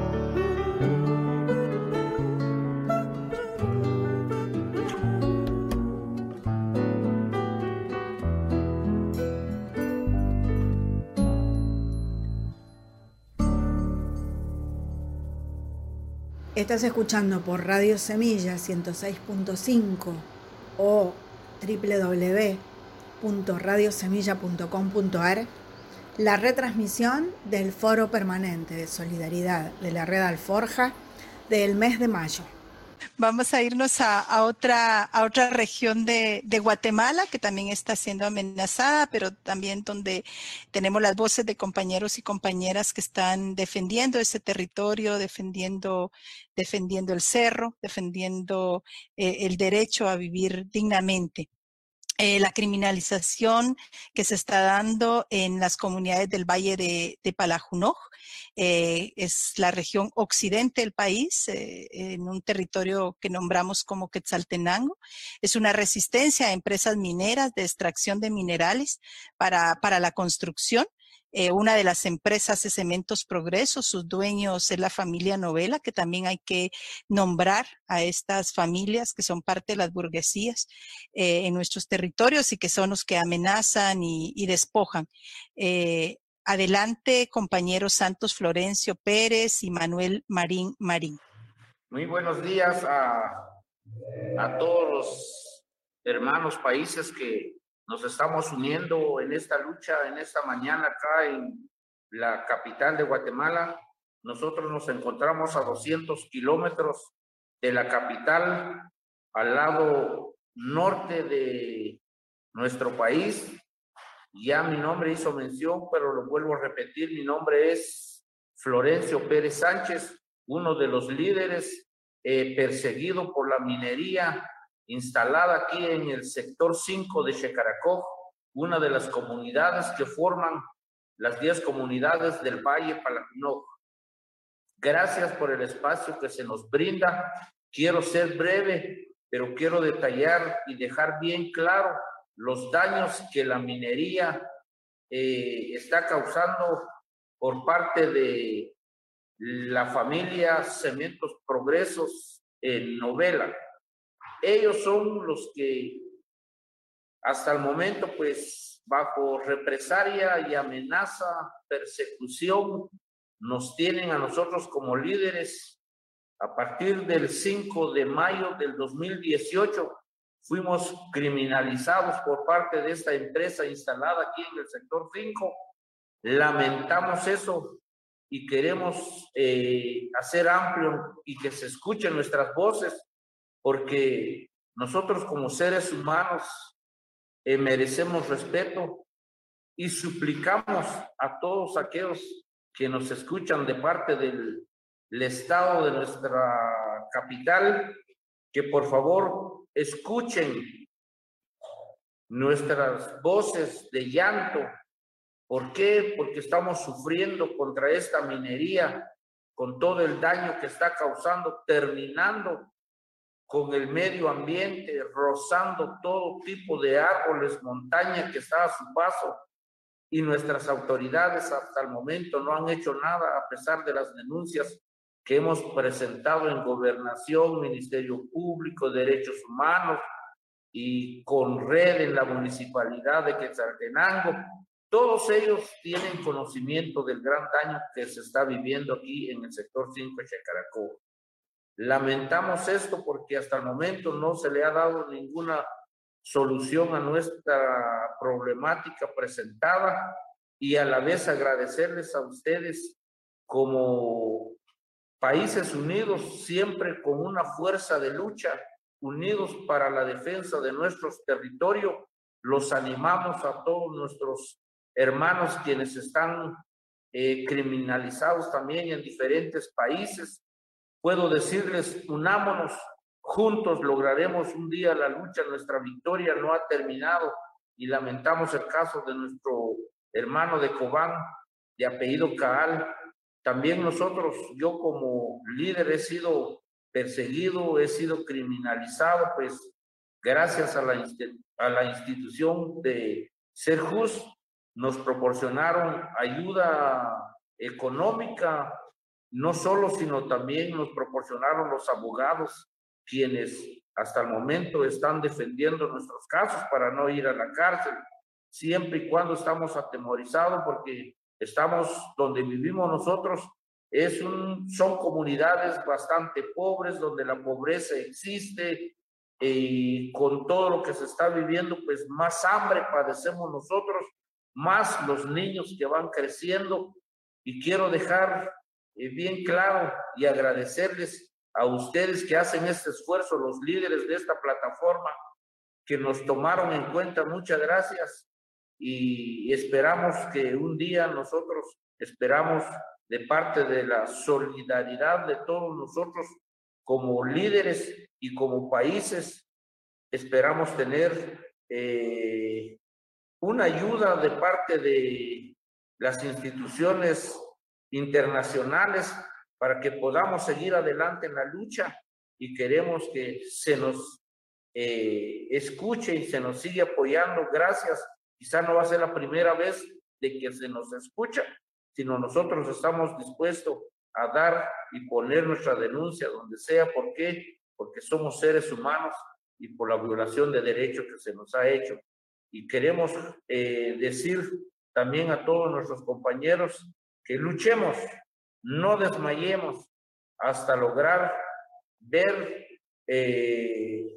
B: Estás escuchando por Radio Semilla ciento seis punto cinco o doble u doble u doble u punto radio semilla punto com punto a r la retransmisión del Foro Permanente de Solidaridad de la Red Alforja del mes de mayo.
E: Vamos a irnos a, a, otra, a otra región de, de Guatemala que también está siendo amenazada, pero también donde tenemos las voces de compañeros y compañeras que están defendiendo ese territorio, defendiendo, defendiendo el cerro, defendiendo eh, el derecho a vivir dignamente. Eh, la criminalización que se está dando en las comunidades del Valle de, de Palajunoj, eh, es la región occidente del país, eh, en un territorio que nombramos como Quetzaltenango. Es una resistencia a empresas mineras de extracción de minerales para, para la construcción. Eh, una de las empresas es Cementos Progreso, sus dueños es la familia Novela, que también hay que nombrar a estas familias que son parte de las burguesías eh, en nuestros territorios y que son los que amenazan y, y despojan. Eh, adelante, compañeros Santos Florencio Pérez y Manuel Marín Marín.
R: Muy buenos días a, a todos los hermanos países que nos estamos uniendo en esta lucha, en esta mañana acá en la capital de Guatemala, nosotros nos encontramos a doscientos kilómetros de la capital, al lado norte de nuestro país. Ya mi nombre hizo mención, pero lo vuelvo a repetir, mi nombre es Florencio Pérez Sánchez, uno de los líderes eh, perseguido por la minería instalada aquí en el sector cinco de Xecaracó, una de las comunidades que forman las diez comunidades del Valle Palacunoj. Gracias por el espacio que se nos brinda. Quiero ser breve, pero quiero detallar y dejar bien claro los daños que la minería eh, está causando por parte de la familia Cementos Progresos en Novela. Ellos son los que hasta el momento, pues, bajo represalia y amenaza, persecución, nos tienen a nosotros como líderes. A partir del cinco de mayo del dos mil dieciocho, fuimos criminalizados por parte de esta empresa instalada aquí en el sector cinco. Lamentamos eso y queremos eh, hacer amplio y que se escuchen nuestras voces, porque nosotros como seres humanos eh, merecemos respeto y suplicamos a todos aquellos que nos escuchan de parte del, del estado de nuestra capital, que por favor escuchen nuestras voces de llanto. ¿Por qué? Porque estamos sufriendo contra esta minería, con todo el daño que está causando, terminando con el medio ambiente, rozando todo tipo de árboles, montaña que está a su paso, y nuestras autoridades hasta el momento no han hecho nada, a pesar de las denuncias que hemos presentado en Gobernación, Ministerio Público, Derechos Humanos y con red en la Municipalidad de Quetzaltenango. Todos ellos tienen conocimiento del gran daño que se está viviendo aquí en el sector cinco de Xecaracó. Lamentamos esto porque hasta el momento no se le ha dado ninguna solución a nuestra problemática presentada, y a la vez agradecerles a ustedes como países unidos, siempre con una fuerza de lucha, unidos para la defensa de nuestros territorios. Los animamos a todos nuestros hermanos quienes están eh, criminalizados también en diferentes países. Puedo decirles, unámonos, juntos lograremos un día la lucha. Nuestra victoria no ha terminado y lamentamos el caso de nuestro hermano de Cobán, de apellido Caal. También nosotros, yo como líder he sido perseguido, he sido criminalizado, pues gracias a la, a la institución de Ser Just nos proporcionaron ayuda económica, no solo, sino también nos proporcionaron los abogados, quienes hasta el momento están defendiendo nuestros casos para no ir a la cárcel, siempre y cuando estamos atemorizados, porque estamos donde vivimos nosotros, es un, son comunidades bastante pobres, donde la pobreza existe, y con todo lo que se está viviendo, pues más hambre padecemos nosotros, más los niños que van creciendo. Y quiero dejar eh, bien claro y agradecerles a ustedes que hacen este esfuerzo, los líderes de esta plataforma, que nos tomaron en cuenta. Muchas gracias, y esperamos que un día nosotros, esperamos de parte de la solidaridad de todos nosotros como líderes y como países, esperamos tener eh, una ayuda de parte de las instituciones internacionales para que podamos seguir adelante en la lucha, y queremos que se nos eh, escuche y se nos sigue apoyando. Gracias. Quizá no va a ser la primera vez de que se nos escucha, sino nosotros estamos dispuestos a dar y poner nuestra denuncia donde sea. ¿Por qué? Porque somos seres humanos y por la violación de derechos que se nos ha hecho. Y queremos eh, decir también a todos nuestros compañeros que luchemos, no desmayemos hasta lograr ver eh,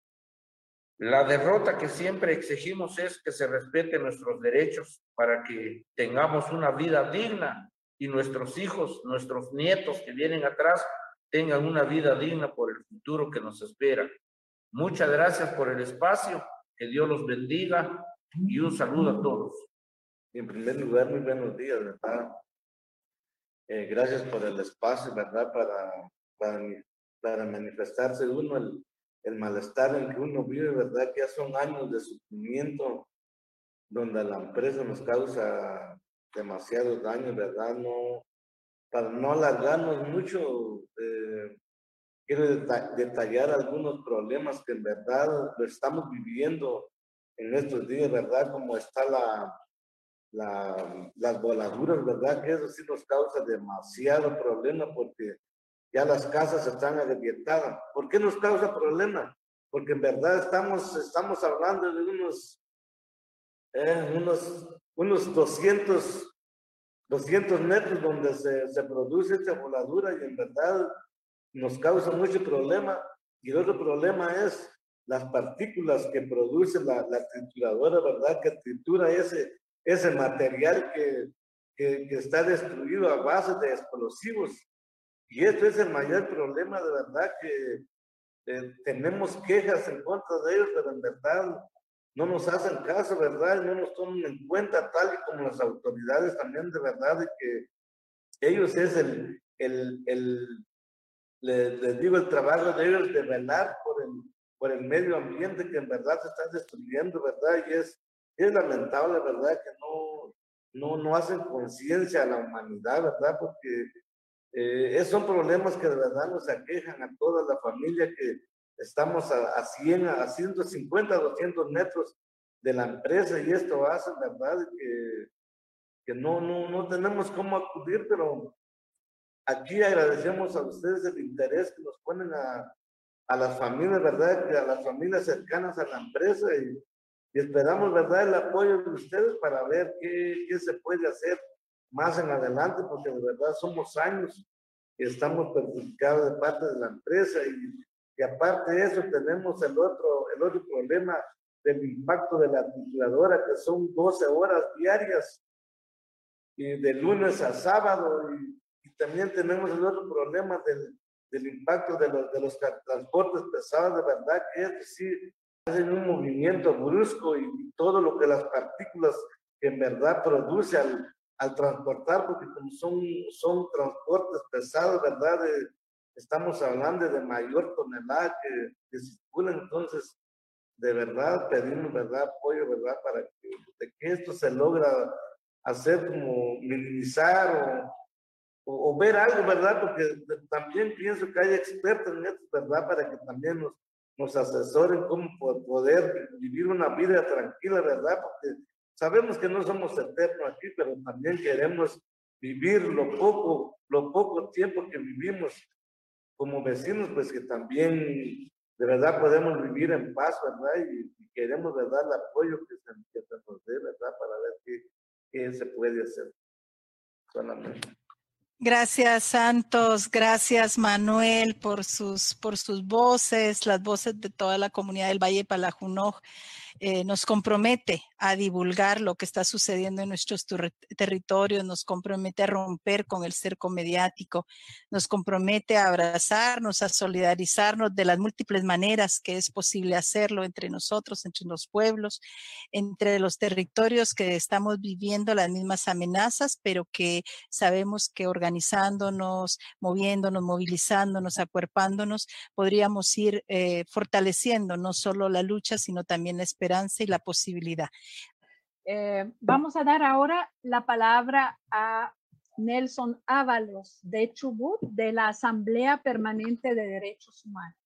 R: la derrota que siempre exigimos, es que se respeten nuestros derechos para que tengamos una vida digna y nuestros hijos, nuestros nietos que vienen atrás tengan una vida digna por el futuro que nos espera. Muchas gracias por el espacio, que Dios los bendiga y un saludo a todos.
S: En primer lugar, muy buenos días, ¿verdad? Eh, gracias por el espacio, ¿verdad? Para, para, para manifestarse uno el, el malestar en que uno vive, ¿verdad? Que ya son años de sufrimiento donde la empresa nos causa demasiados daños, ¿verdad? No, para no alargarnos mucho, eh, quiero deta detallar algunos problemas que en verdad lo estamos viviendo en estos días, ¿verdad? Como está la, la, las voladuras, ¿verdad? Que eso sí nos causa demasiado problema porque ya las casas están agrietadas. ¿Por qué nos causa problema? Porque en verdad estamos, estamos hablando de unos, eh, unos, unos doscientos metros donde se, se produce esta voladura y en verdad nos causa mucho problema. Y el otro problema es las partículas que produce la, la trituradora, ¿verdad? Que tritura ese, ese material que, que, que está destruido a base de explosivos. Y esto es el mayor problema, de verdad, que eh, tenemos quejas en contra de ellos, pero en verdad no nos hacen caso, ¿verdad? No nos toman en cuenta, tal y como las autoridades también, de verdad, de que ellos es el, el, el les, les digo, el trabajo de ellos de velar por el, por el medio ambiente que en verdad se está destruyendo, ¿verdad? Y es, es lamentable, ¿verdad? Que no, no, no hacen conciencia a la humanidad, ¿verdad? Porque eh, son problemas que de verdad nos aquejan a toda la familia que estamos a, a cien, a ciento cincuenta, doscientos metros de la empresa y esto hace, ¿verdad? Que, que no, no, no tenemos cómo acudir, pero aquí agradecemos a ustedes el interés que nos ponen a, a las familias, ¿verdad? Que a las familias cercanas a la empresa y, y esperamos, ¿verdad? El apoyo de ustedes para ver qué, qué se puede hacer más en adelante, porque de verdad somos años que estamos perjudicados de parte de la empresa y, y aparte de eso tenemos el otro, el otro problema del impacto de la trituradora, que son doce horas diarias y de lunes a sábado y, y también tenemos el otro problema del, del impacto de los, de los transportes pesados, de verdad que es decir, hacen un movimiento brusco y, y todo lo que las partículas que en verdad produce al, al transportar, porque como son, son transportes pesados, ¿verdad? De, estamos hablando de mayor tonelada que, que circulan, entonces de verdad pedimos, ¿verdad? Apoyo, ¿verdad? Para que, de que esto se logra hacer como minimizar o, o, o ver algo, ¿verdad? Porque también pienso que hay expertos en esto, ¿verdad? Para que también nos, nos asesoren cómo poder vivir una vida tranquila, ¿verdad? Porque sabemos que no somos eternos aquí, pero también queremos vivir lo poco, lo poco tiempo que vivimos como vecinos, pues que también de verdad podemos vivir en paz, ¿verdad? Y, y queremos, ¿verdad? El apoyo que se, que se nos dé, ¿verdad? Para ver qué, qué se puede hacer. Solamente.
E: Gracias, Santos. Gracias, Manuel, por sus, por sus voces, las voces de toda la comunidad del Valle de Palajunoj. Eh, nos compromete a divulgar lo que está sucediendo en nuestros territorios, nos compromete a romper con el cerco mediático, nos compromete a abrazarnos, a solidarizarnos de las múltiples maneras que es posible hacerlo entre nosotros, entre los pueblos, entre los territorios que estamos viviendo las mismas amenazas, pero que sabemos que organizándonos, moviéndonos, movilizándonos, acuerpándonos, podríamos ir eh, fortaleciendo no solo la lucha, sino también la esperanza y la posibilidad.
F: Eh, vamos a dar ahora la palabra a Nelson Ábalos de Chubut, de la Asamblea Permanente de Derechos Humanos.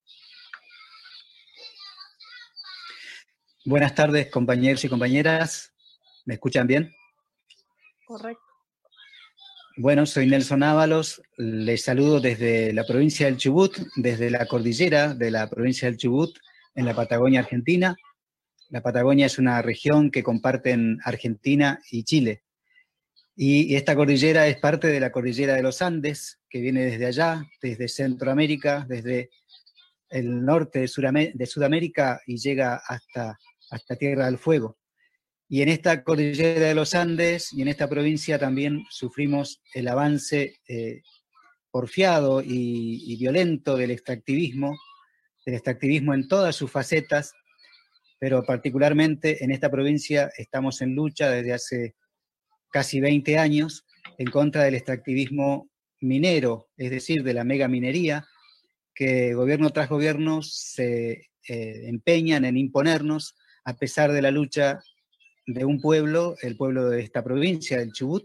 T: Buenas tardes, compañeros y compañeras. ¿Me escuchan bien?
F: Correcto.
T: Bueno, soy Nelson Ábalos, les saludo desde la provincia del Chubut, desde la cordillera de la provincia del Chubut, en la Patagonia Argentina. La Patagonia es una región que comparten Argentina y Chile. Y esta cordillera es parte de la cordillera de los Andes, que viene desde allá, desde Centroamérica, desde el norte de, Sudamérica, de Sudamérica y llega hasta, hasta Tierra del Fuego. Y en esta cordillera de los Andes y en esta provincia también sufrimos el avance eh, porfiado y, y violento del extractivismo, del extractivismo en todas sus facetas, pero particularmente en esta provincia estamos en lucha desde hace casi veinte años en contra del extractivismo minero, es decir, de la megaminería, que gobierno tras gobierno se eh, empeñan en imponernos a pesar de la lucha de un pueblo, el pueblo de esta provincia, del Chubut,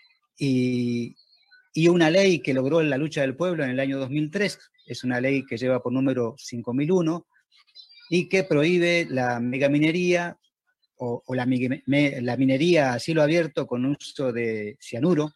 T: y, y una ley que logró la lucha del pueblo en el año dos mil tres, es una ley que lleva por número cinco mil uno, y que prohíbe la megaminería o, o la, me, la minería a cielo abierto con uso de cianuro.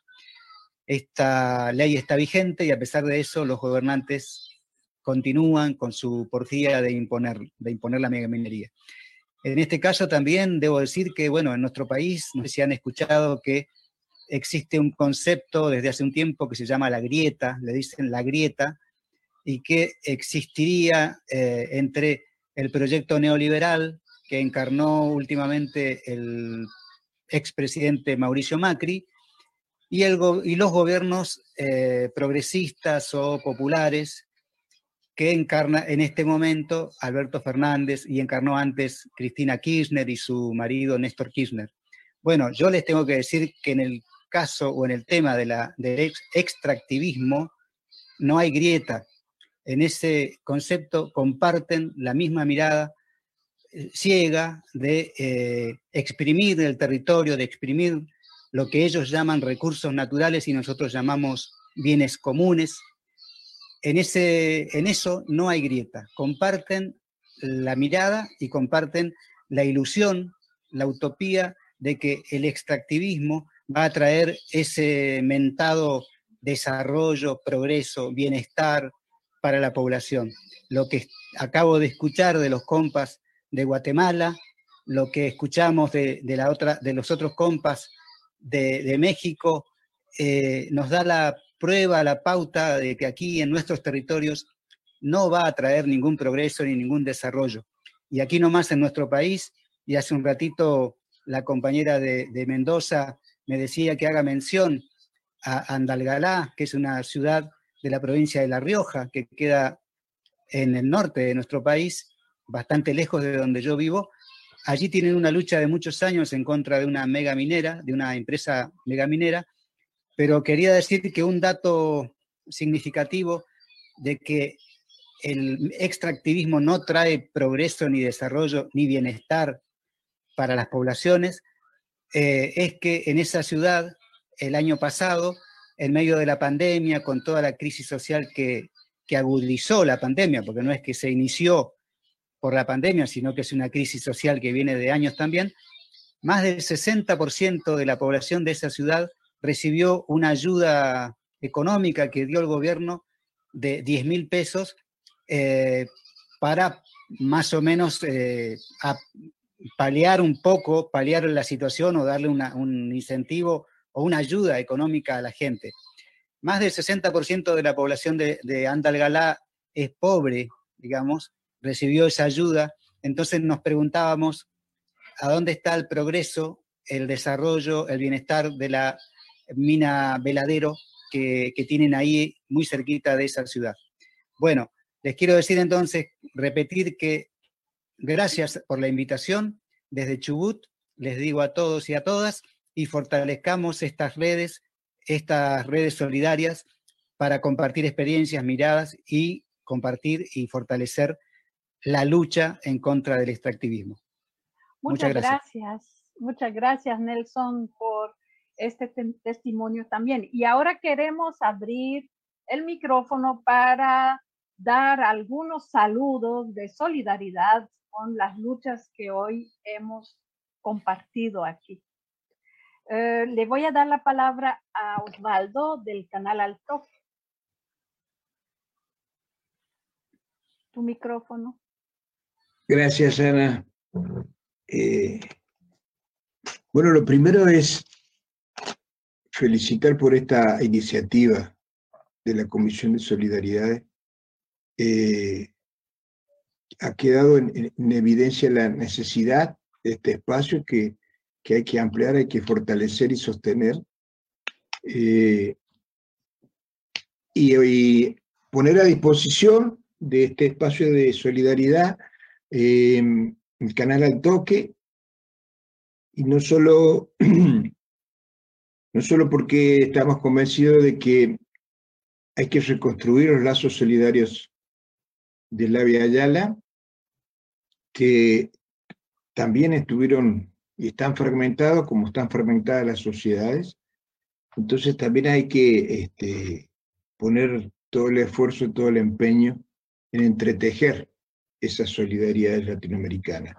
T: Esta ley está vigente y a pesar de eso los gobernantes continúan con su porfía de imponer, de imponer la megaminería. En este caso también debo decir que, bueno, en nuestro país, no sé si han escuchado que existe un concepto desde hace un tiempo que se llama la grieta, le dicen la grieta, y que existiría eh, entre el proyecto neoliberal que encarnó últimamente el expresidente Mauricio Macri y, el, y los gobiernos eh, progresistas o populares que encarna en este momento Alberto Fernández y encarnó antes Cristina Kirchner y su marido Néstor Kirchner. Bueno, yo les tengo que decir que en el caso o en el tema de la, del extractivismo no hay grieta. En ese concepto comparten la misma mirada eh, ciega de eh, exprimir el territorio, de exprimir lo que ellos llaman recursos naturales y nosotros llamamos bienes comunes. En, ese, en eso no hay grieta. Comparten la mirada y comparten la ilusión, la utopía de que el extractivismo va a traer ese mentado desarrollo, progreso, bienestar para la población. Lo que acabo de escuchar de los compas de Guatemala, lo que escuchamos de, de, la otra, de los otros compas de, de México, eh, nos da la prueba, la pauta de que aquí en nuestros territorios no va a traer ningún progreso ni ningún desarrollo. Y aquí nomás en nuestro país, y hace un ratito la compañera de, de Mendoza me decía que haga mención a Andalgalá, que es una ciudad de la provincia de La Rioja, que queda en el norte de nuestro país, bastante lejos de donde yo vivo. Allí tienen una lucha de muchos años en contra de una megaminera, de una empresa megaminera, pero quería decir que un dato significativo de que el extractivismo no trae progreso ni desarrollo ni bienestar para las poblaciones, eh, es que en esa ciudad, el año pasado, en medio de la pandemia, con toda la crisis social que, que agudizó la pandemia, porque no es que se inició por la pandemia, sino que es una crisis social que viene de años también, más del sesenta por ciento de la población de esa ciudad recibió una ayuda económica que dio el gobierno de diez mil pesos eh, para más o menos eh, a paliar un poco, paliar la situación o darle una, un incentivo o una ayuda económica a la gente. Más del sesenta por ciento de la población de, de Andalgalá es pobre, digamos, recibió esa ayuda. Entonces nos preguntábamos a dónde está el progreso, el desarrollo, el bienestar de la mina Veladero que, que tienen ahí muy cerquita de esa ciudad. Bueno, les quiero decir entonces, repetir que gracias por la invitación desde Chubut, les digo a todos y a todas, y fortalezcamos estas redes, estas redes solidarias para compartir experiencias, miradas y compartir y fortalecer la lucha en contra del extractivismo.
F: Muchas, Muchas gracias. gracias. Muchas gracias, Nelson, por este te testimonio también. Y ahora queremos abrir el micrófono para dar algunos saludos de solidaridad con las luchas que hoy hemos compartido aquí. Eh, le voy a dar la palabra a Osvaldo del canal Alto. Tu micrófono.
U: Gracias, Ana. Eh, bueno, lo primero es felicitar por esta iniciativa de la Comisión de Solidaridad. Eh, ha quedado en, en evidencia la necesidad de este espacio que que hay que ampliar, hay que fortalecer y sostener, eh, y, y poner a disposición de este espacio de solidaridad eh, el canal Al Toque, y no solo, no solo porque estamos convencidos de que hay que reconstruir los lazos solidarios de la Vía Yala, que también estuvieron y están fragmentados como están fragmentadas las sociedades. Entonces también hay que este, poner todo el esfuerzo, todo el empeño en entretejer esa solidaridad latinoamericana.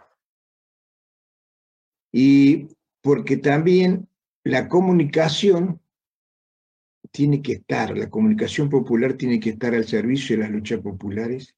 U: Y porque también la comunicación tiene que estar, la comunicación popular tiene que estar al servicio de las luchas populares,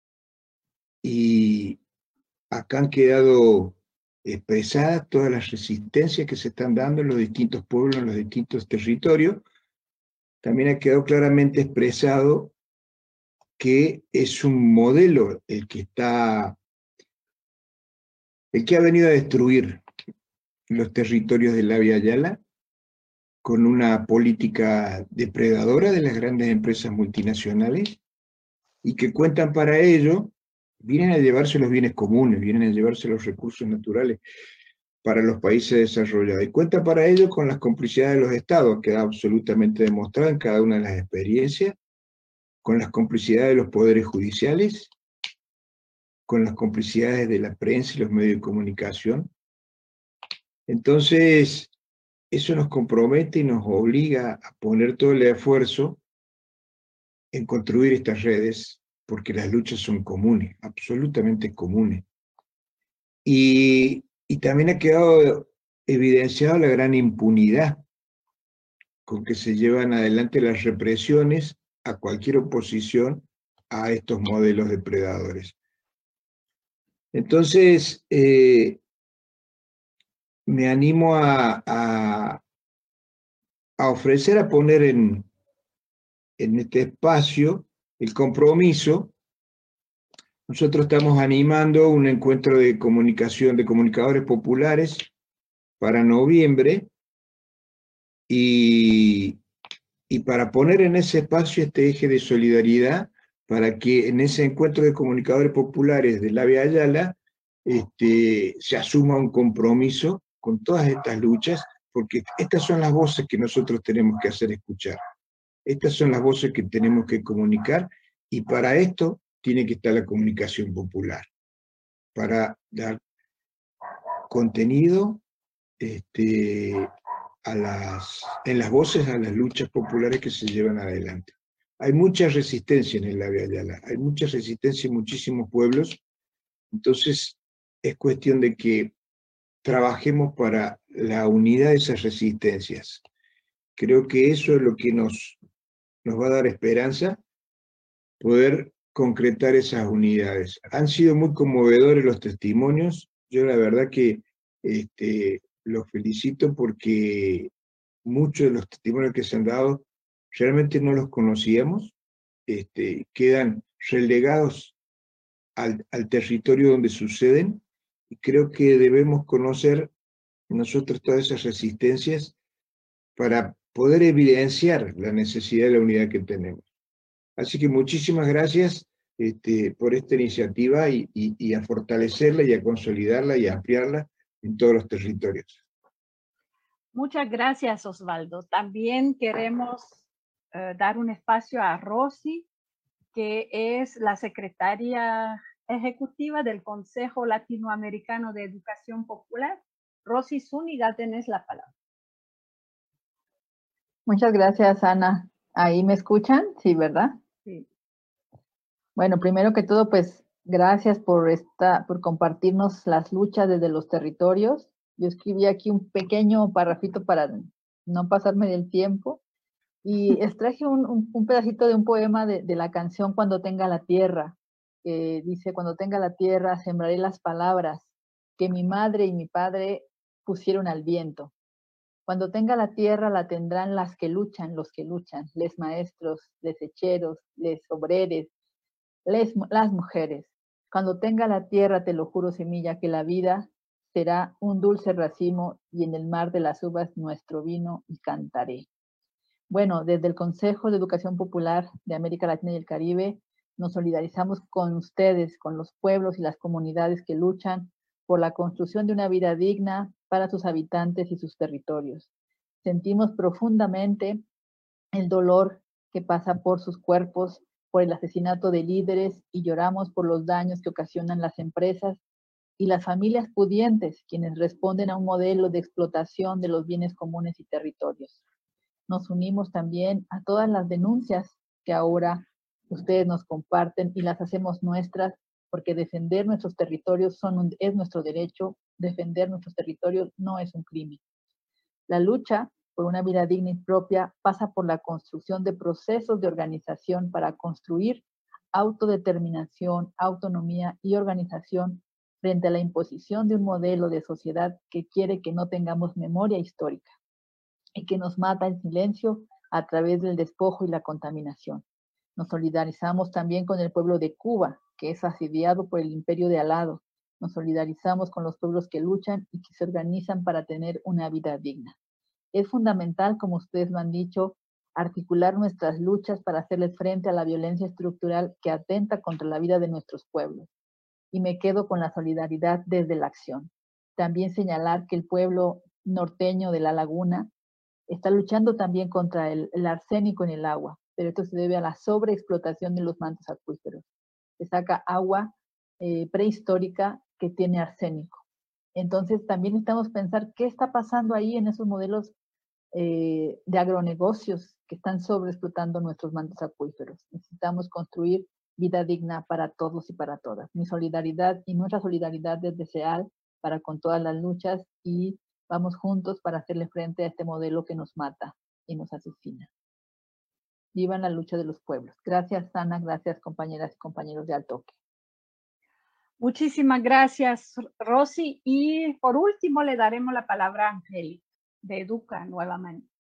U: y acá han quedado expresadas todas las resistencias que se están dando en los distintos pueblos, en los distintos territorios. También ha quedado claramente expresado que es un modelo el que está, el que ha venido a destruir los territorios de la Vía Yala, con una política depredadora de las grandes empresas multinacionales, y que cuentan para ello, vienen a llevarse los bienes comunes, vienen a llevarse los recursos naturales para los países desarrollados, y cuentan para ello con las complicidades de los estados, que queda absolutamente demostrado en cada una de las experiencias, con las complicidades de los poderes judiciales, con las complicidades de la prensa y los medios de comunicación. Entonces, eso nos compromete y nos obliga a poner todo el esfuerzo en construir estas redes, porque las luchas son comunes, absolutamente comunes. Y, y también ha quedado evidenciado la gran impunidad con que se llevan adelante las represiones a cualquier oposición a estos modelos depredadores. Entonces, eh, me animo a, a, a ofrecer, a poner en, en este espacio el compromiso. Nosotros estamos animando un encuentro de comunicación de comunicadores populares para noviembre, y, y para poner en ese espacio este eje de solidaridad, para que en ese encuentro de comunicadores populares de la Vía Yala este, se asuma un compromiso con todas estas luchas, porque estas son las voces que nosotros tenemos que hacer escuchar. Estas son las voces que tenemos que comunicar, y para esto tiene que estar la comunicación popular, para dar contenido este, a las, en las voces a las luchas populares que se llevan adelante. Hay mucha resistencia en el Vía Yala, hay mucha resistencia en muchísimos pueblos, entonces es cuestión de que trabajemos para la unidad de esas resistencias. Creo que eso es lo que nos, nos va a dar esperanza, poder concretar esas unidades. Han sido muy conmovedores los testimonios. Yo la verdad que este, los felicito, porque muchos de los testimonios que se han dado realmente no los conocíamos, este, quedan relegados al, al territorio donde suceden, y creo que debemos conocer nosotros todas esas resistencias para poder evidenciar la necesidad de la unidad que tenemos. Así que muchísimas gracias este, por esta iniciativa, y, y, y a fortalecerla y a consolidarla y a ampliarla en todos los territorios.
F: Muchas gracias, Osvaldo. También queremos uh, dar un espacio a Rosy, que es la secretaria ejecutiva del Consejo Latinoamericano de Educación Popular. Rosy Zúñiga, tenés la palabra.
A: Muchas gracias, Ana. ¿Ahí me escuchan? Sí, ¿verdad?
F: Sí.
A: Bueno, primero que todo, pues, gracias por, esta, por compartirnos las luchas desde los territorios. Yo escribí aquí un pequeño parrafito para no pasarme del tiempo, y extraje un, un, un pedacito de un poema de, de la canción Cuando tenga la tierra, que dice: cuando tenga la tierra sembraré las palabras que mi madre y mi padre pusieron al viento. Cuando tenga la tierra la tendrán las que luchan, los que luchan, les maestros, les hecheros, les obreres, les, las mujeres. Cuando tenga la tierra, te lo juro, semilla, que la vida será un dulce racimo y en el mar de las uvas nuestro vino y cantaré. Bueno, desde el Consejo de Educación Popular de América Latina y el Caribe, nos solidarizamos con ustedes, con los pueblos y las comunidades que luchan por la construcción de una vida digna para sus habitantes y sus territorios. Sentimos profundamente el dolor que pasa por sus cuerpos, por el asesinato de líderes y lloramos por los daños que ocasionan las empresas y las familias pudientes, quienes responden a un modelo de explotación de los bienes comunes y territorios. Nos unimos también a todas las denuncias que ahora ustedes nos comparten y las hacemos nuestras, porque defender nuestros territorios son un, es nuestro derecho, defender nuestros territorios no es un crimen. La lucha por una vida digna y propia pasa por la construcción de procesos de organización para construir autodeterminación, autonomía y organización frente a la imposición de un modelo de sociedad que quiere que no tengamos memoria histórica y que nos mata en silencio a través del despojo y la contaminación. Nos solidarizamos también con el pueblo de Cuba, que es asediado por el imperio de al lado. Nos solidarizamos con los pueblos que luchan y que se organizan para tener una vida digna. Es fundamental, como ustedes lo han dicho, articular nuestras luchas para hacerle frente a la violencia estructural que atenta contra la vida de nuestros pueblos. Y me quedo con la solidaridad desde la acción. También señalar que el pueblo norteño de La Laguna está luchando también contra el, el arsénico en el agua, pero esto se debe a la sobreexplotación de los mantos acuíferos. Se saca agua eh, prehistórica que tiene arsénico. Entonces también necesitamos pensar qué está pasando ahí en esos modelos eh, de agronegocios que están sobreexplotando nuestros mantos acuíferos. Necesitamos construir vida digna para todos y para todas. Mi solidaridad y nuestra solidaridad desde SEAL para con todas las luchas y vamos juntos para hacerle frente a este modelo que nos mata y nos asesina. Vivan la lucha de los pueblos. Gracias, Ana. Gracias, compañeras y compañeros de Altoque.
F: Muchísimas gracias, Rosy. Y por último le daremos la palabra a Angélica, de Educa, nuevamente.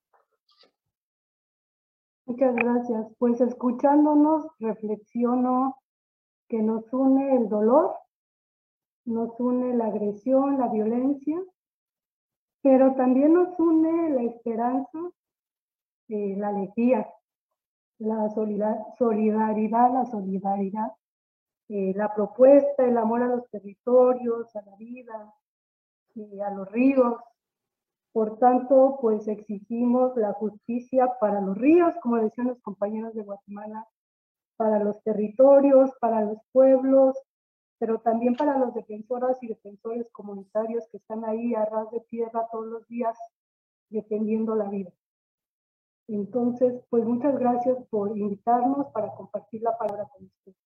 H: Muchas gracias. Pues escuchándonos, reflexiono que nos une el dolor, nos une la agresión, la violencia, pero también nos une la esperanza, eh, la alegría, la solidaridad, la solidaridad, eh, la propuesta, el amor a los territorios, a la vida, eh, a los ríos. Por tanto, pues exigimos la justicia para los ríos, como decían los compañeros de Guatemala, para los territorios, para los pueblos, pero también para los defensoras y defensores comunitarios que están ahí a ras de tierra todos los días defendiendo la vida. Entonces, pues muchas gracias por invitarnos para compartir la palabra con ustedes.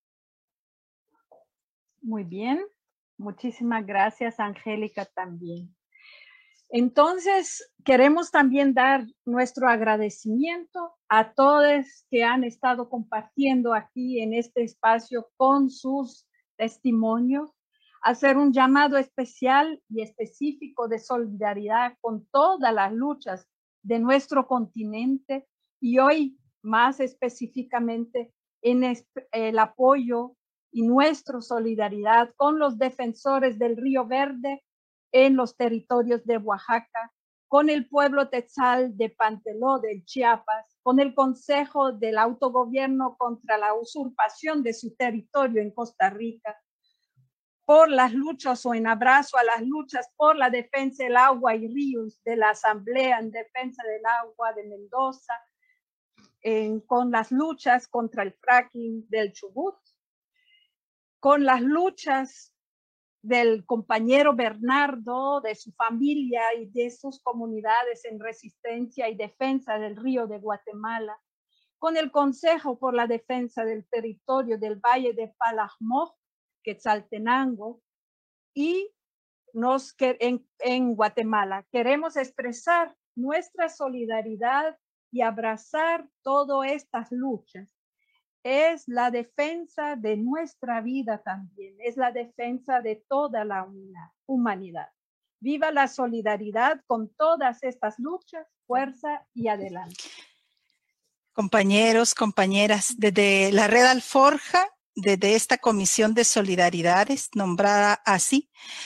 F: Muy bien, muchísimas gracias, Angélica, también. Entonces, queremos también dar nuestro agradecimiento a todos que han estado compartiendo aquí en este espacio con sus testimonios, hacer un llamado especial y específico de solidaridad con todas las luchas de nuestro continente y hoy más específicamente en el apoyo y nuestra solidaridad con los defensores del Río Verde en los territorios de Oaxaca, con el pueblo Tetzal de Panteló del Chiapas, con el Consejo del Autogobierno contra la usurpación de su territorio en Costa Rica, por las luchas o en abrazo a las luchas por la defensa del agua y ríos de la Asamblea en Defensa del Agua de Mendoza, en, con las luchas contra el fracking del Chubut, con las luchas del compañero Bernardo, de su familia y de sus comunidades en resistencia y defensa del río de Guatemala, con el Consejo por la Defensa del Territorio del Valle de Palajmoj, Quetzaltenango, y nos, en, en Guatemala. Queremos expresar nuestra solidaridad y abrazar todas estas luchas. Es la defensa de nuestra vida también, es la defensa de toda la humanidad. Viva la solidaridad con todas estas luchas, fuerza y adelante.
E: Compañeros, compañeras, desde la Red Alforja desde esta Comisión de Solidaridades, nombrada así,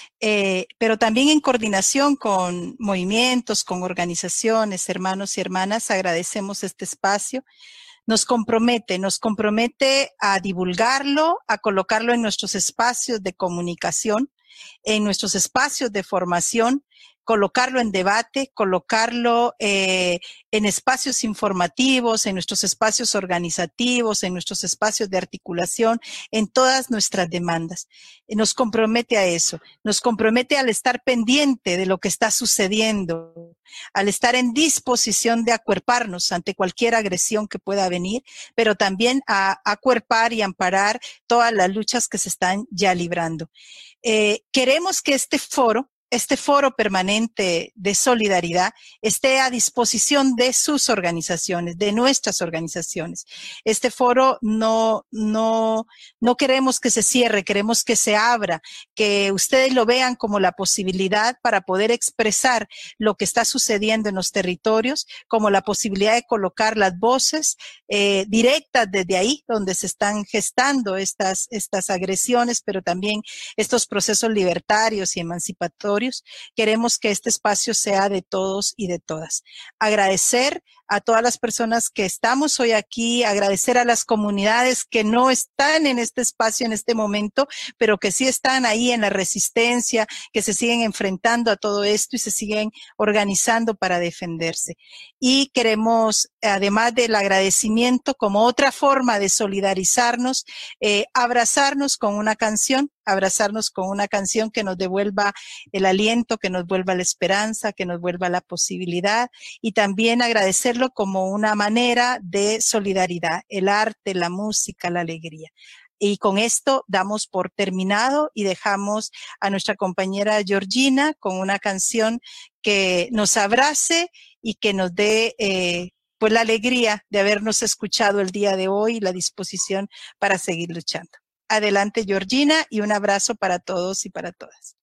E: eh, pero también en coordinación con movimientos, con organizaciones, hermanos y hermanas, agradecemos este espacio. Nos compromete, nos compromete a divulgarlo, a colocarlo en nuestros espacios de comunicación, en nuestros espacios de formación, colocarlo en debate, colocarlo eh, en espacios informativos, en nuestros espacios organizativos, en nuestros espacios de articulación, en todas nuestras demandas. Nos compromete a eso, nos compromete al estar pendiente de lo que está sucediendo, al estar en disposición de acuerparnos ante cualquier agresión que pueda venir, pero también a acuerpar y amparar todas las luchas que se están ya librando. Eh, queremos que este foro, este foro permanente de solidaridad esté a disposición de sus organizaciones, de nuestras organizaciones. Este foro no, no, no queremos que se cierre, queremos que se abra, que ustedes lo vean como la posibilidad para poder expresar lo que está sucediendo en los territorios, como la posibilidad de colocar las voces eh, directas desde ahí, donde se están gestando estas, estas agresiones, pero también estos procesos libertarios y emancipatorios. Queremos que este espacio sea de todos y de todas. Agradecer a todas las personas que estamos hoy aquí, agradecer a las comunidades que no están en este espacio en este momento, pero que sí están ahí en la resistencia, que se siguen enfrentando a todo esto y se siguen organizando para defenderse. Y queremos, además del agradecimiento, como otra forma de solidarizarnos, eh, abrazarnos con una canción, abrazarnos con una canción que nos devuelva el aliento, que nos vuelva la esperanza, que nos vuelva la posibilidad, y también agradecerlo como una manera de solidaridad, el arte, la música, la alegría. Y con esto damos por terminado y dejamos a nuestra compañera Georgina con una canción que nos abrace y que nos dé eh, pues la alegría de habernos escuchado el día de hoy y la disposición para seguir luchando. Adelante, Georgina, y un abrazo para todos y para todas.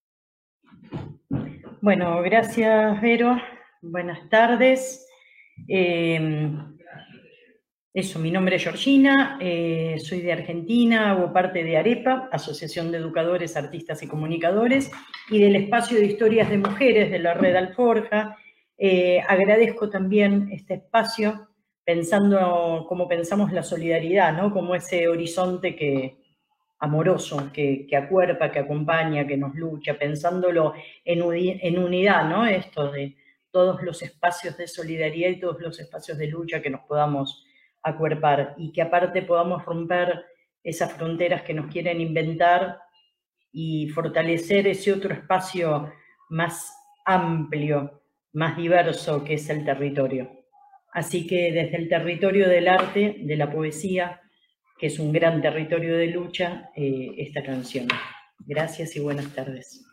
C: Bueno, gracias, Vero. Buenas tardes. Eh, eso, mi nombre es Georgina, eh, soy de Argentina, hago parte de AREPA, Asociación de Educadores, Artistas y Comunicadores, y del espacio de historias de mujeres de la Red Alforja. Eh, agradezco también este espacio, pensando como pensamos la solidaridad, ¿no? Como ese horizonte que, amoroso, que, que acuerpa, que acompaña, que nos lucha, pensándolo en, en unidad, ¿no? Esto de todos los espacios de solidaridad y todos los espacios de lucha que nos podamos acuerpar y que aparte podamos romper esas fronteras que nos quieren inventar y fortalecer ese otro espacio más amplio, más diverso que es el territorio. Así que desde el territorio del arte, de la poesía, que es un gran territorio de lucha, eh, esta canción. Gracias y buenas tardes.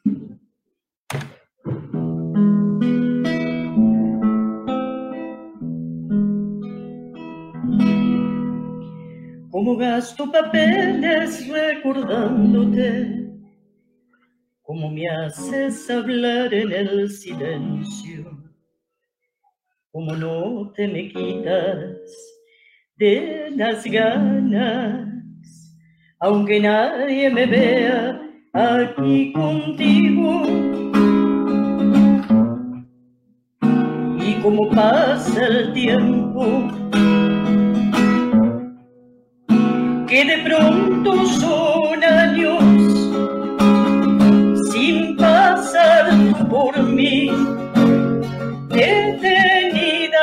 C: Como gasto papeles recordándote, como me haces hablar en el silencio, como no te me quitas de las ganas, aunque nadie me vea aquí contigo, y como pasa el tiempo, que de pronto son años sin pasar tú por mí detenida.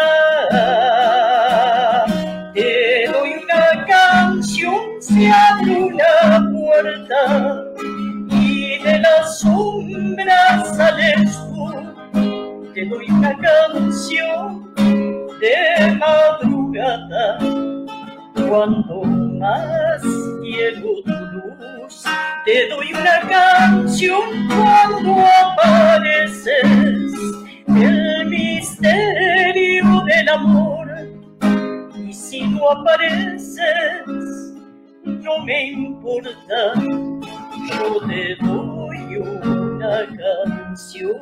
C: Te doy una canción, se abre una puerta y de las sombras sales tú. Te doy una canción de madrugada, cuando más quiero tu luz, te doy una canción cuando apareces, el misterio del amor, y si no apareces, no me importa, yo te doy una canción.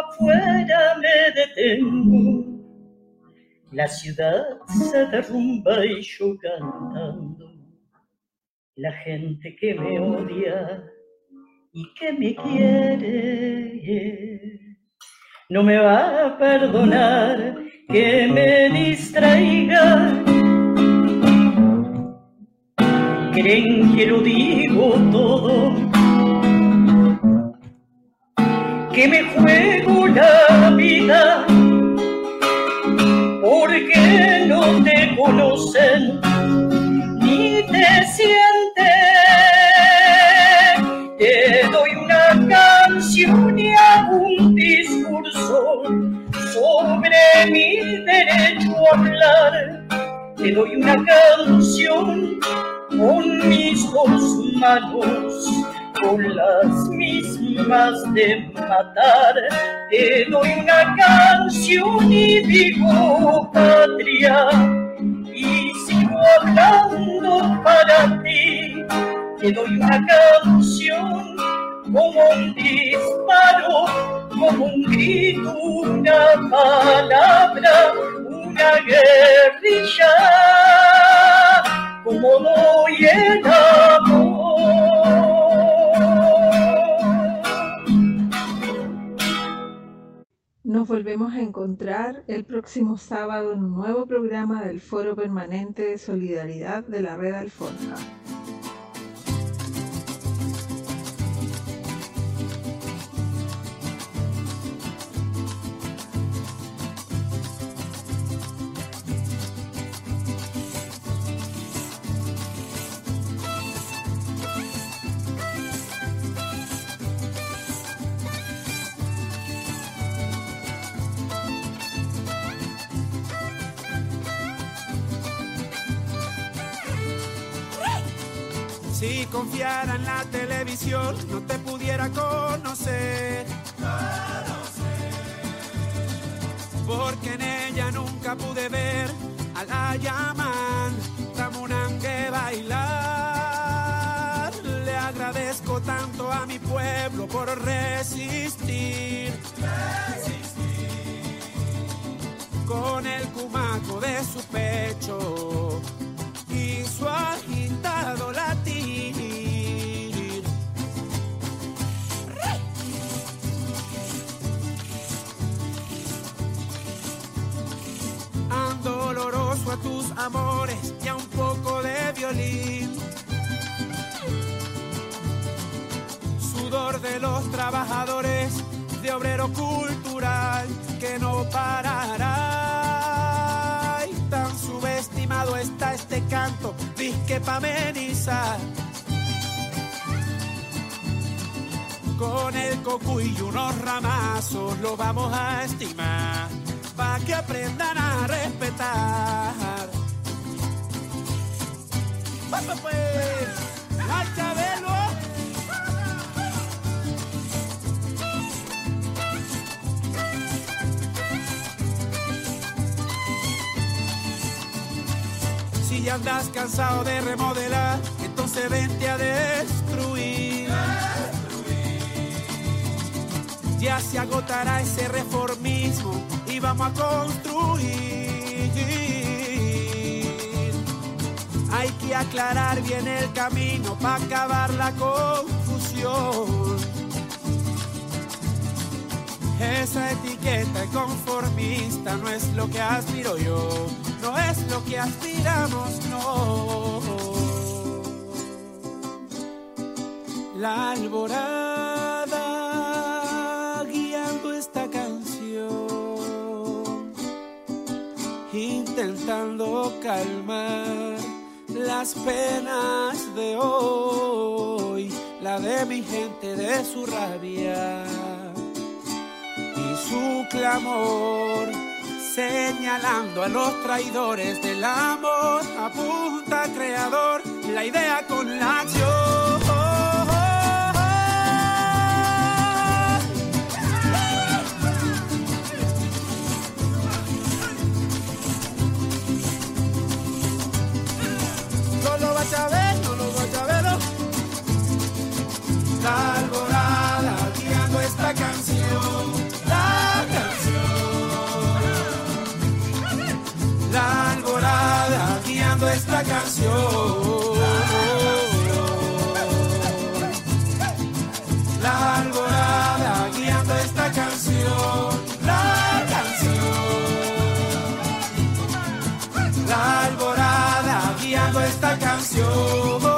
C: afuera me detengo, la ciudad se derrumba y yo cantando, la gente que me odia y que me quiere no me va a perdonar que me distraiga. Creen que lo digo todo, que me juego la vida, porque no te conocen ni te sienten. Te doy una canción y hago un discurso sobre mi derecho a hablar. Te doy una canción con mis dos manos, con las mismas de matar. Te doy una canción y digo patria, y sigo hablando para ti. Te doy una canción como un disparo, como un grito, una palabra, una guerrilla, como doy el amor.
D: Nos volvemos a encontrar el próximo sábado en un nuevo programa del Foro Permanente de Solidaridad de la Red Alfonja.
I: Si confiara en la televisión, no te pudiera conocer. Porque en ella nunca pude ver a la Yaman Tamunangue bailar. Le agradezco tanto a mi pueblo por resistir. Resistir. Con el cumaco de su pecho y su agitado latir. Ando doloroso a tus amores y a un poco de violín. Sudor de los trabajadores, de obrero cultural que no parará. Y tan subestimado está este canto, disque pa' amenizar. Con el cocuy y unos ramazos lo vamos a estimar, pa' que aprendan a respetar. ¡Vamos pues! ¡Al Chabelo! Si ya andas cansado de remodelar, entonces vente a destruir. Ya se agotará ese reformismo y vamos a construir. Hay que aclarar bien el camino para acabar la confusión. Esa etiqueta conformista no es lo que aspiro yo, no es lo que aspiramos, no. La alborada guiando esta canción, intentando calmar las penas de hoy, la de mi gente, de su rabia y su clamor, señalando a los traidores del amor. Apunta creador la idea con la acción. No lo vas a ver, no lo vas a ver. La alborada guiando esta canción. La La alborada guiando esta canción. La alborada guiando esta canción. La canción. La alborada guiando esta canción.